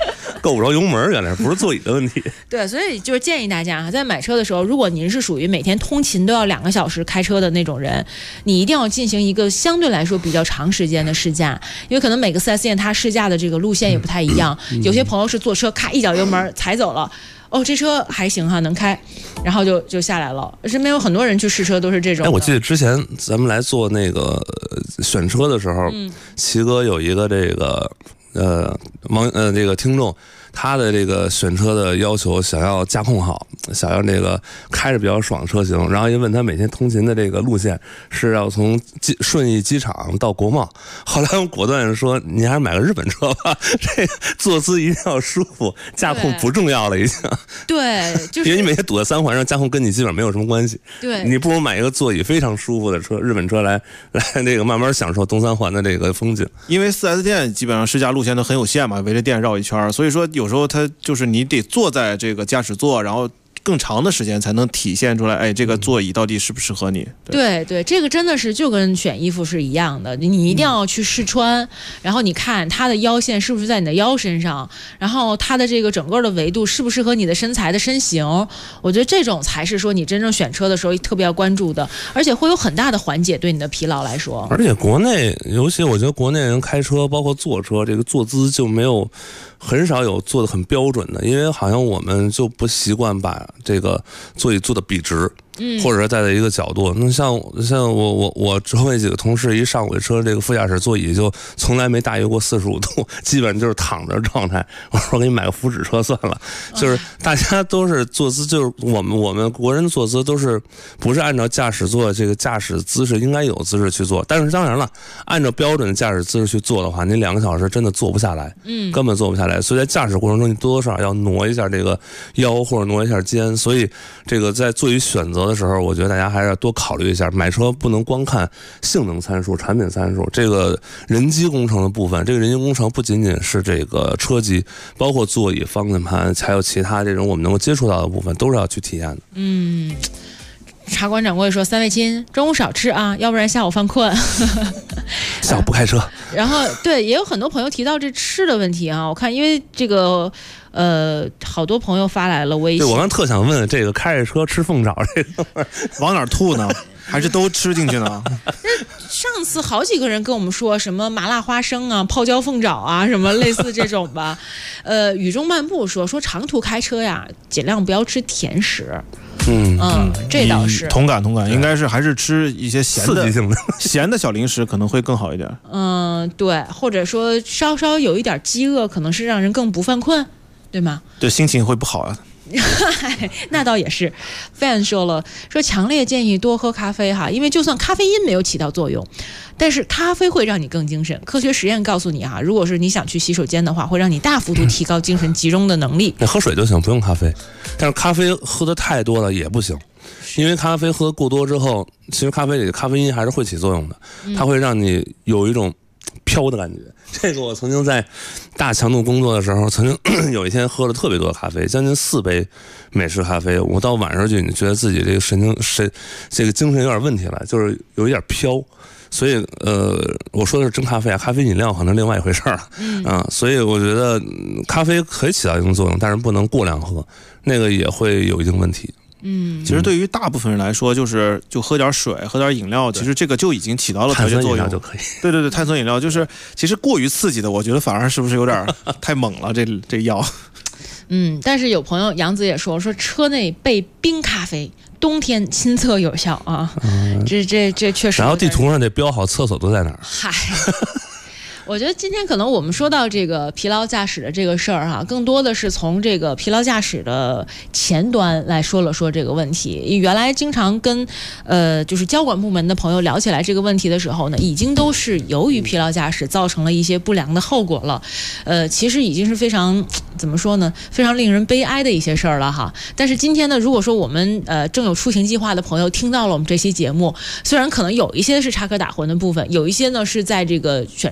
够不着油门，原来不是座椅的问题。 对，所以就是建议大家在买车的时候，如果您是属于每天通勤都要2个小时开车的那种人，你一定要进行一个相对来说比较长时间的试驾，因为可能每个4S店它试驾的这个路线也不太一样，有些朋友是坐车咔一脚油门踩走了。哦，这车还行哈，能开，然后就下来了。身边有很多人去试车都是这种。 我记得之前咱们来做那个选车的时候，齐哥有一个这个这个听众。他的这个选车的要求，想要驾控好，想要这个开着比较爽的车型，然后一问他每天通勤的这个路线是要从顺义机场到国贸，后来我果断说你还是买个日本车吧，这个坐姿一定要舒服，驾控不重要了已经。 对，就是因为你每天堵在3环上，驾控跟你基本上没有什么关系。 对， 你不如买一个座椅非常舒服的车，日本车来那个慢慢享受东3环的这个风景。 因为4S店基本上试驾路线都很有限嘛，围着店绕一圈，所以说有时候它就是你得坐在这个驾驶座，然后更长的时间才能体现出来，哎，这个座椅到底适不适合你？ 对对，这个真的是就跟选衣服是一样的，你一定要去试穿，然后你看它的腰线是不是在你的腰身上，然后它的这个整个的维度适不适合你的身材的身形，我觉得这种才是说你真正选车的时候特别要关注的，而且会有很大的缓解对你的疲劳来说。 而且国内，尤其我觉得国内人开车，包括坐车，这个坐姿就没有。很少有做的很标准的，因为好像我们就不习惯把这个座椅做的笔直，或者是带在一个角度。那像我周围几个同事一上我的车，这个副驾驶座椅就从来没大于过45度，基本就是躺着状态。我说给你买个福祉车算了，就是大家都是坐姿，就是我们国人的坐姿都是不是按照驾驶座这个驾驶姿势应该有姿势去做，但是当然了，按照标准的驾驶姿势去做的话，你2个小时真的坐不下来，根本坐不下来。所以在驾驶过程中，你多多少少要挪一下这个腰或者挪一下肩，所以这个在做于选择的时候，我觉得大家还是要多考虑一下。买车不能光看性能参数、产品参数，这个人机工程的部分，这个人机工程不仅仅是这个车机，包括座椅、方向盘，还有其他这种我们能够接触到的部分，都是要去体验的。 茶馆掌柜说3位亲，中午少吃啊，要不然下午犯困。 下午不开车。 然后对，也有很多朋友提到这吃的问题啊，我看因为这个好多朋友发来了微信。 对，我刚特想问这个开着车吃凤爪这个往哪吐呢？还是都吃进去呢？ 上次好几个人跟我们说什么麻辣花生啊、泡椒凤爪啊，什么类似这种吧。雨中漫步说长途开车呀，尽量不要吃甜食。这倒是同感，应该是还是吃一些咸的、咸的小零食可能会更好一点。 对，或者说稍稍有一点饥饿，可能是让人更不犯困，对吗？ 对，心情会不好啊。 那倒也是。Fan 说强烈建议多喝咖啡哈，因为就算咖啡因没有起到作用，但是咖啡会让你更精神。科学实验告诉你哈，如果是你想去洗手间的话，会让你大幅度提高精神集中的能力。 你喝水就行，不用咖啡。但是咖啡喝的太多了也不行，因为咖啡喝过多之后，其实咖啡里的咖啡因还是会起作用的，它会让你有一种飘的感觉。这个我曾经在大强度工作的时候，曾经有一天喝了特别多的咖啡，将近4杯美式咖啡。我到晚上就觉得自己这个这个精神有点问题了，就是有一点飘。所以我说的是真咖啡啊，咖啡饮料可能另外一回事了。所以我觉得咖啡可以起到一定作用，但是不能过量喝，那个也会有一定问题。 其实对于大部分人来说，就喝点水、喝点饮料，其实这个就已经起到了调节作用就可以。 对，碳酸饮料就是其实过于刺激的，我觉得反而是不是有点太猛了？这药。 但是有朋友杨子也说车内备冰咖啡，冬天亲测有效啊。这确实。 然后地图上得标好厕所都在哪儿。 嗨。我觉得今天可能我们说到这个疲劳驾驶的这个事儿哈，更多的是从这个疲劳驾驶的前端来说了说这个问题。原来经常跟就是交管部门的朋友聊起来这个问题的时候呢，已经都是由于疲劳驾驶造成了一些不良的后果了。其实已经是非常怎么说呢，非常令人悲哀的一些事儿了哈。但是今天呢，如果说我们正有出行计划的朋友听到了我们这期节目，虽然可能有一些是插科打诨的部分，有一些呢是在这个选车过程当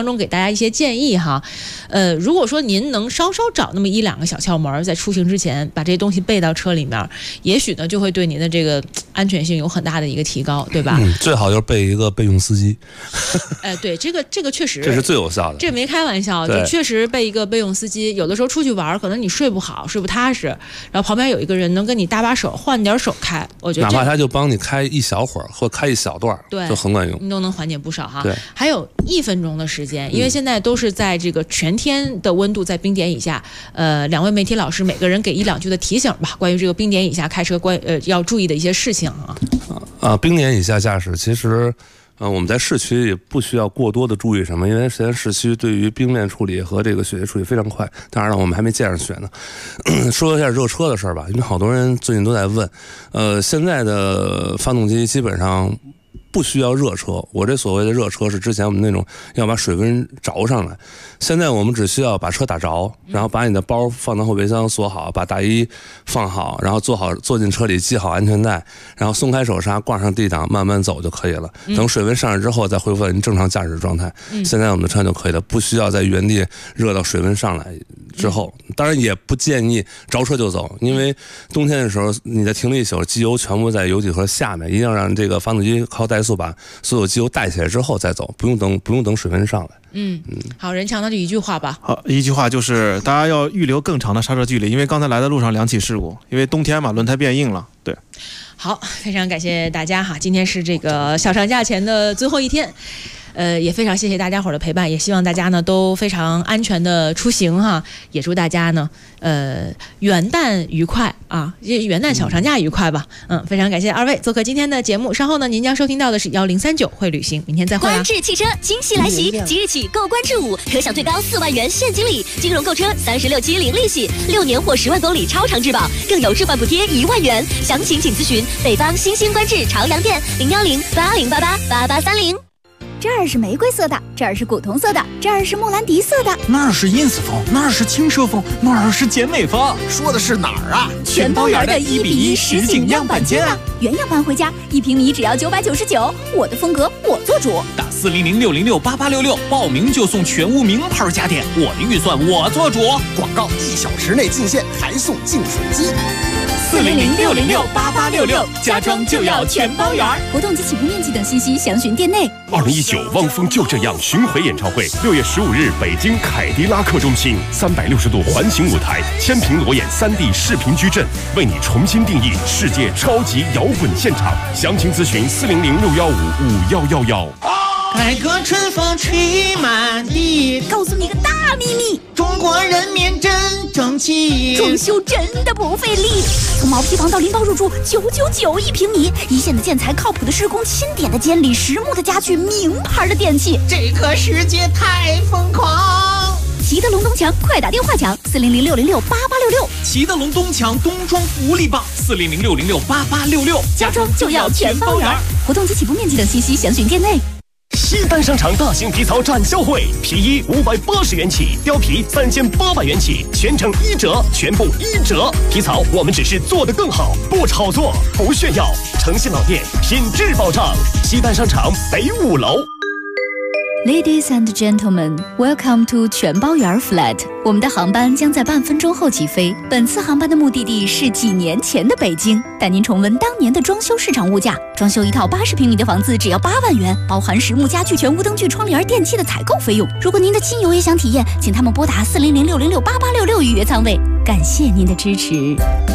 当中给大家一些建议哈。如果说您能稍稍找那么1-2个小窍门，在出行之前把这些东西备到车里面，也许呢就会对您的这个安全性有很大的一个提高，对吧？ 最好就是备一个备用司机。 对，这个确实， 这是最有效的， 这没开玩笑，就确实备一个备用司机。有的时候出去玩，可能你睡不好，睡不踏实，然后旁边有一个人能跟你搭把手，换点手开，我觉得哪怕他就帮你开一小会儿或开一小段， 对， 就很管用， 你都能缓解不少哈。 对， 还有1分钟的时间，因为现在都是在这个全天的温度在冰点以下。2位媒体老师每个人给1-2句的提醒吧，关于这个冰点以下开车要注意的一些事情啊。 冰点以下驾驶其实。我们在市区也不需要过多的注意什么，因为现在市区对于冰面处理和这个雪地处理非常快。当然了，我们还没见上雪呢。说一下热车的事儿吧，因为好多人最近都在问。现在的发动机基本上不需要热车，我这所谓的热车是之前我们那种要把水温着上来，现在我们只需要把车打着，然后把你的包放到后备箱锁好，把大衣放好，然后坐进车里系好安全带，然后松开手刹，挂上 D 档，慢慢走就可以了。等水温上来之后再恢复您正常驾驶状态。现在我们的车就可以了，不需要在原地热到水温上来之后。当然也不建议着车就走，因为冬天的时候你的停了一宿，机油全部在油底盒下面，一定要让这个发动机靠怠速把所有机油带起来之后再走，不用等水温上来。 好，任强，那就一句话吧。 好，一句话就是大家要预留更长的刹车距离，因为刚才来的路上2起事故，因为冬天嘛，轮胎变硬了。对， 好，非常感谢大家哈，今天是这个小长假前的最后一天。也非常谢谢大家伙的陪伴，也希望大家呢都非常安全的出行哈，也祝大家呢元旦愉快啊，元旦小长假愉快吧。非常感谢2位做客今天的节目，稍后呢您将收听到的是1039会旅行，明天再会啊。 观致汽车惊喜来袭，即日起购观致5可享最高4万元现金礼，金融购车36期零利息，6年或10万公里超长质保，更有置换补贴1万元。详情请咨询北方新兴观致朝阳店01080888830。 这儿是玫瑰色的，这儿是古铜色的，这儿是莫兰迪色的， 那儿是ins风，那儿是轻奢风，那儿是简美风。说的是哪儿啊？ 全包圆的1:1实景样板间啊！原样搬回家，1平米只要999，我的风格我做主。 打400-606-8866，报名就送全屋名牌家电，我的预算我做主。 广告1小时内进线，还送净水机。 400-606-8866，家装就要全包圆。活动及起步面积等信息详询店内。 2019汪峰就这样巡回演唱会，6月15日北京凯迪拉克中心，360度环形舞台，千屏裸眼3D 视频矩阵，为你重新定义世界超级摇滚现场。详情咨询400-615-5111。 改革春风吹满地， 告诉你个大秘密， 中国人民真争气， 装修真的不费力。从毛坯房到拎包入住，999一平米，一线的建材，靠谱的施工，钦点的监理，实木的家具，名牌的电器， 这个世界太疯狂。 齐德龙东强，快打电话抢400-606-8866。 齐德龙东强冬装福利棒，400-606-8866， 家装就要全包圆。活动及起步面积等信息详询店内。 西单商场大型皮草展销会，皮衣580元起，貂皮3800元起，全程1折，全部1折。皮草我们只是做得更好，不炒作，不炫耀。诚信老店，品质保障。西单商场北5楼。 Ladies and gentlemen, welcome to 全包圆 flat。我们的航班将在半分钟后起飞。本次航班的目的地是几年前的北京，带您重温当年的装修市场物价。装修一套80平米的房子只要8万元，包含实木家具、全屋灯具、窗帘、电器的采购费用。如果您的亲友也想体验，请他们拨打400-606-8866预约舱位。感谢您的支持。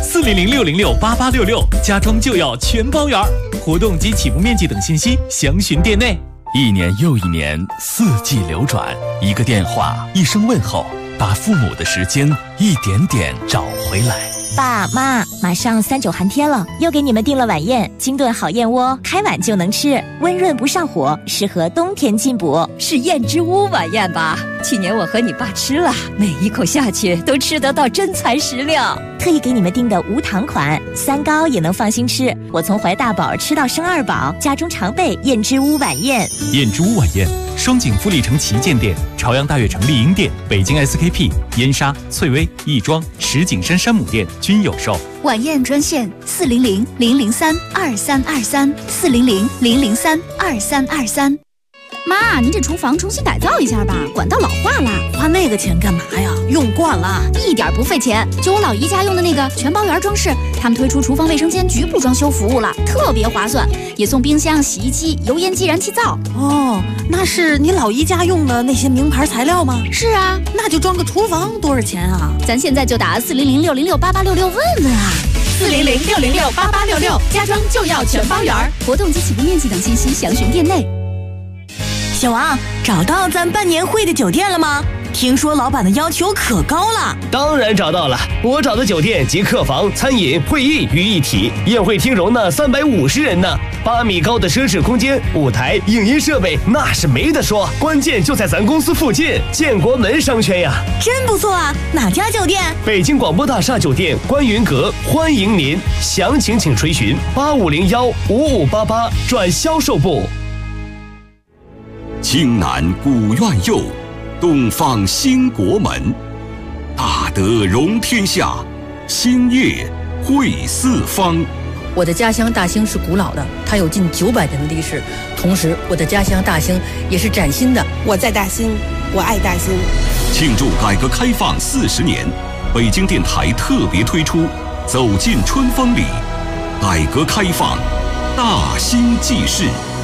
400-606-8866，家装就要全包圆。活动及起步面积等信息详询店内。 1年又1年，4季流转，一个电话，一声问候，把父母的时间一点点找回来。 爸妈，马上3-9寒天了，又给你们订了晚宴，金炖好燕窝，开碗就能吃，温润不上火，适合冬天进补。 是燕之屋晚宴吧？去年我和你爸吃了，每一口下去都吃得到真材实料。 特意给你们订的无糖款，3高也能放心吃。我从怀大宝吃到生2宝，家中常备燕之屋晚宴。 燕之屋晚宴，双井富力城旗舰店、朝阳大悦城丽婴店、北京 SKP、燕莎、翠微、亦庄、石景山山姆店均有售。 晚宴专线400-003-2323，400-003-2323。 妈，您这厨房重新改造一下吧，管道老化了。 花那个钱干嘛呀？用惯了， 一点不费钱。就我老姨家用的那个全包圆装饰，他们推出厨房卫生间局部装修服务了，特别划算，也送冰箱、洗衣机、油烟机、燃气灶。 哦，那是你老姨家用的那些名牌材料吗？ 是啊， 那就装个厨房多少钱啊？ 咱现在就打400-606-8866问问啊。 400-606-8866，家装就要全包圆。 活动及起步面积等信息详询店内。 小王，找到咱办年会的酒店了吗？听说老板的要求可高了。 当然找到了，我找的酒店集客房、餐饮、会议于一体，宴会厅容纳350人呢，8米高的奢侈空间，舞台、影音设备那是没得说，关键就在咱公司附近，建国门商圈呀。 真不错啊，哪家酒店？ 北京广播大厦酒店观云阁，欢迎您，详情请垂询8501-5588转销售部。 青南古院右，东方兴国门，大德容天下，兴业汇四方。 我的家乡大兴是古老的，它有近900年的历史。同时，我的家乡大兴也是崭新的。 我在大兴，我爱大兴。 庆祝改革开放40年，北京电台特别推出《走进春风里》，改革开放，大兴记事。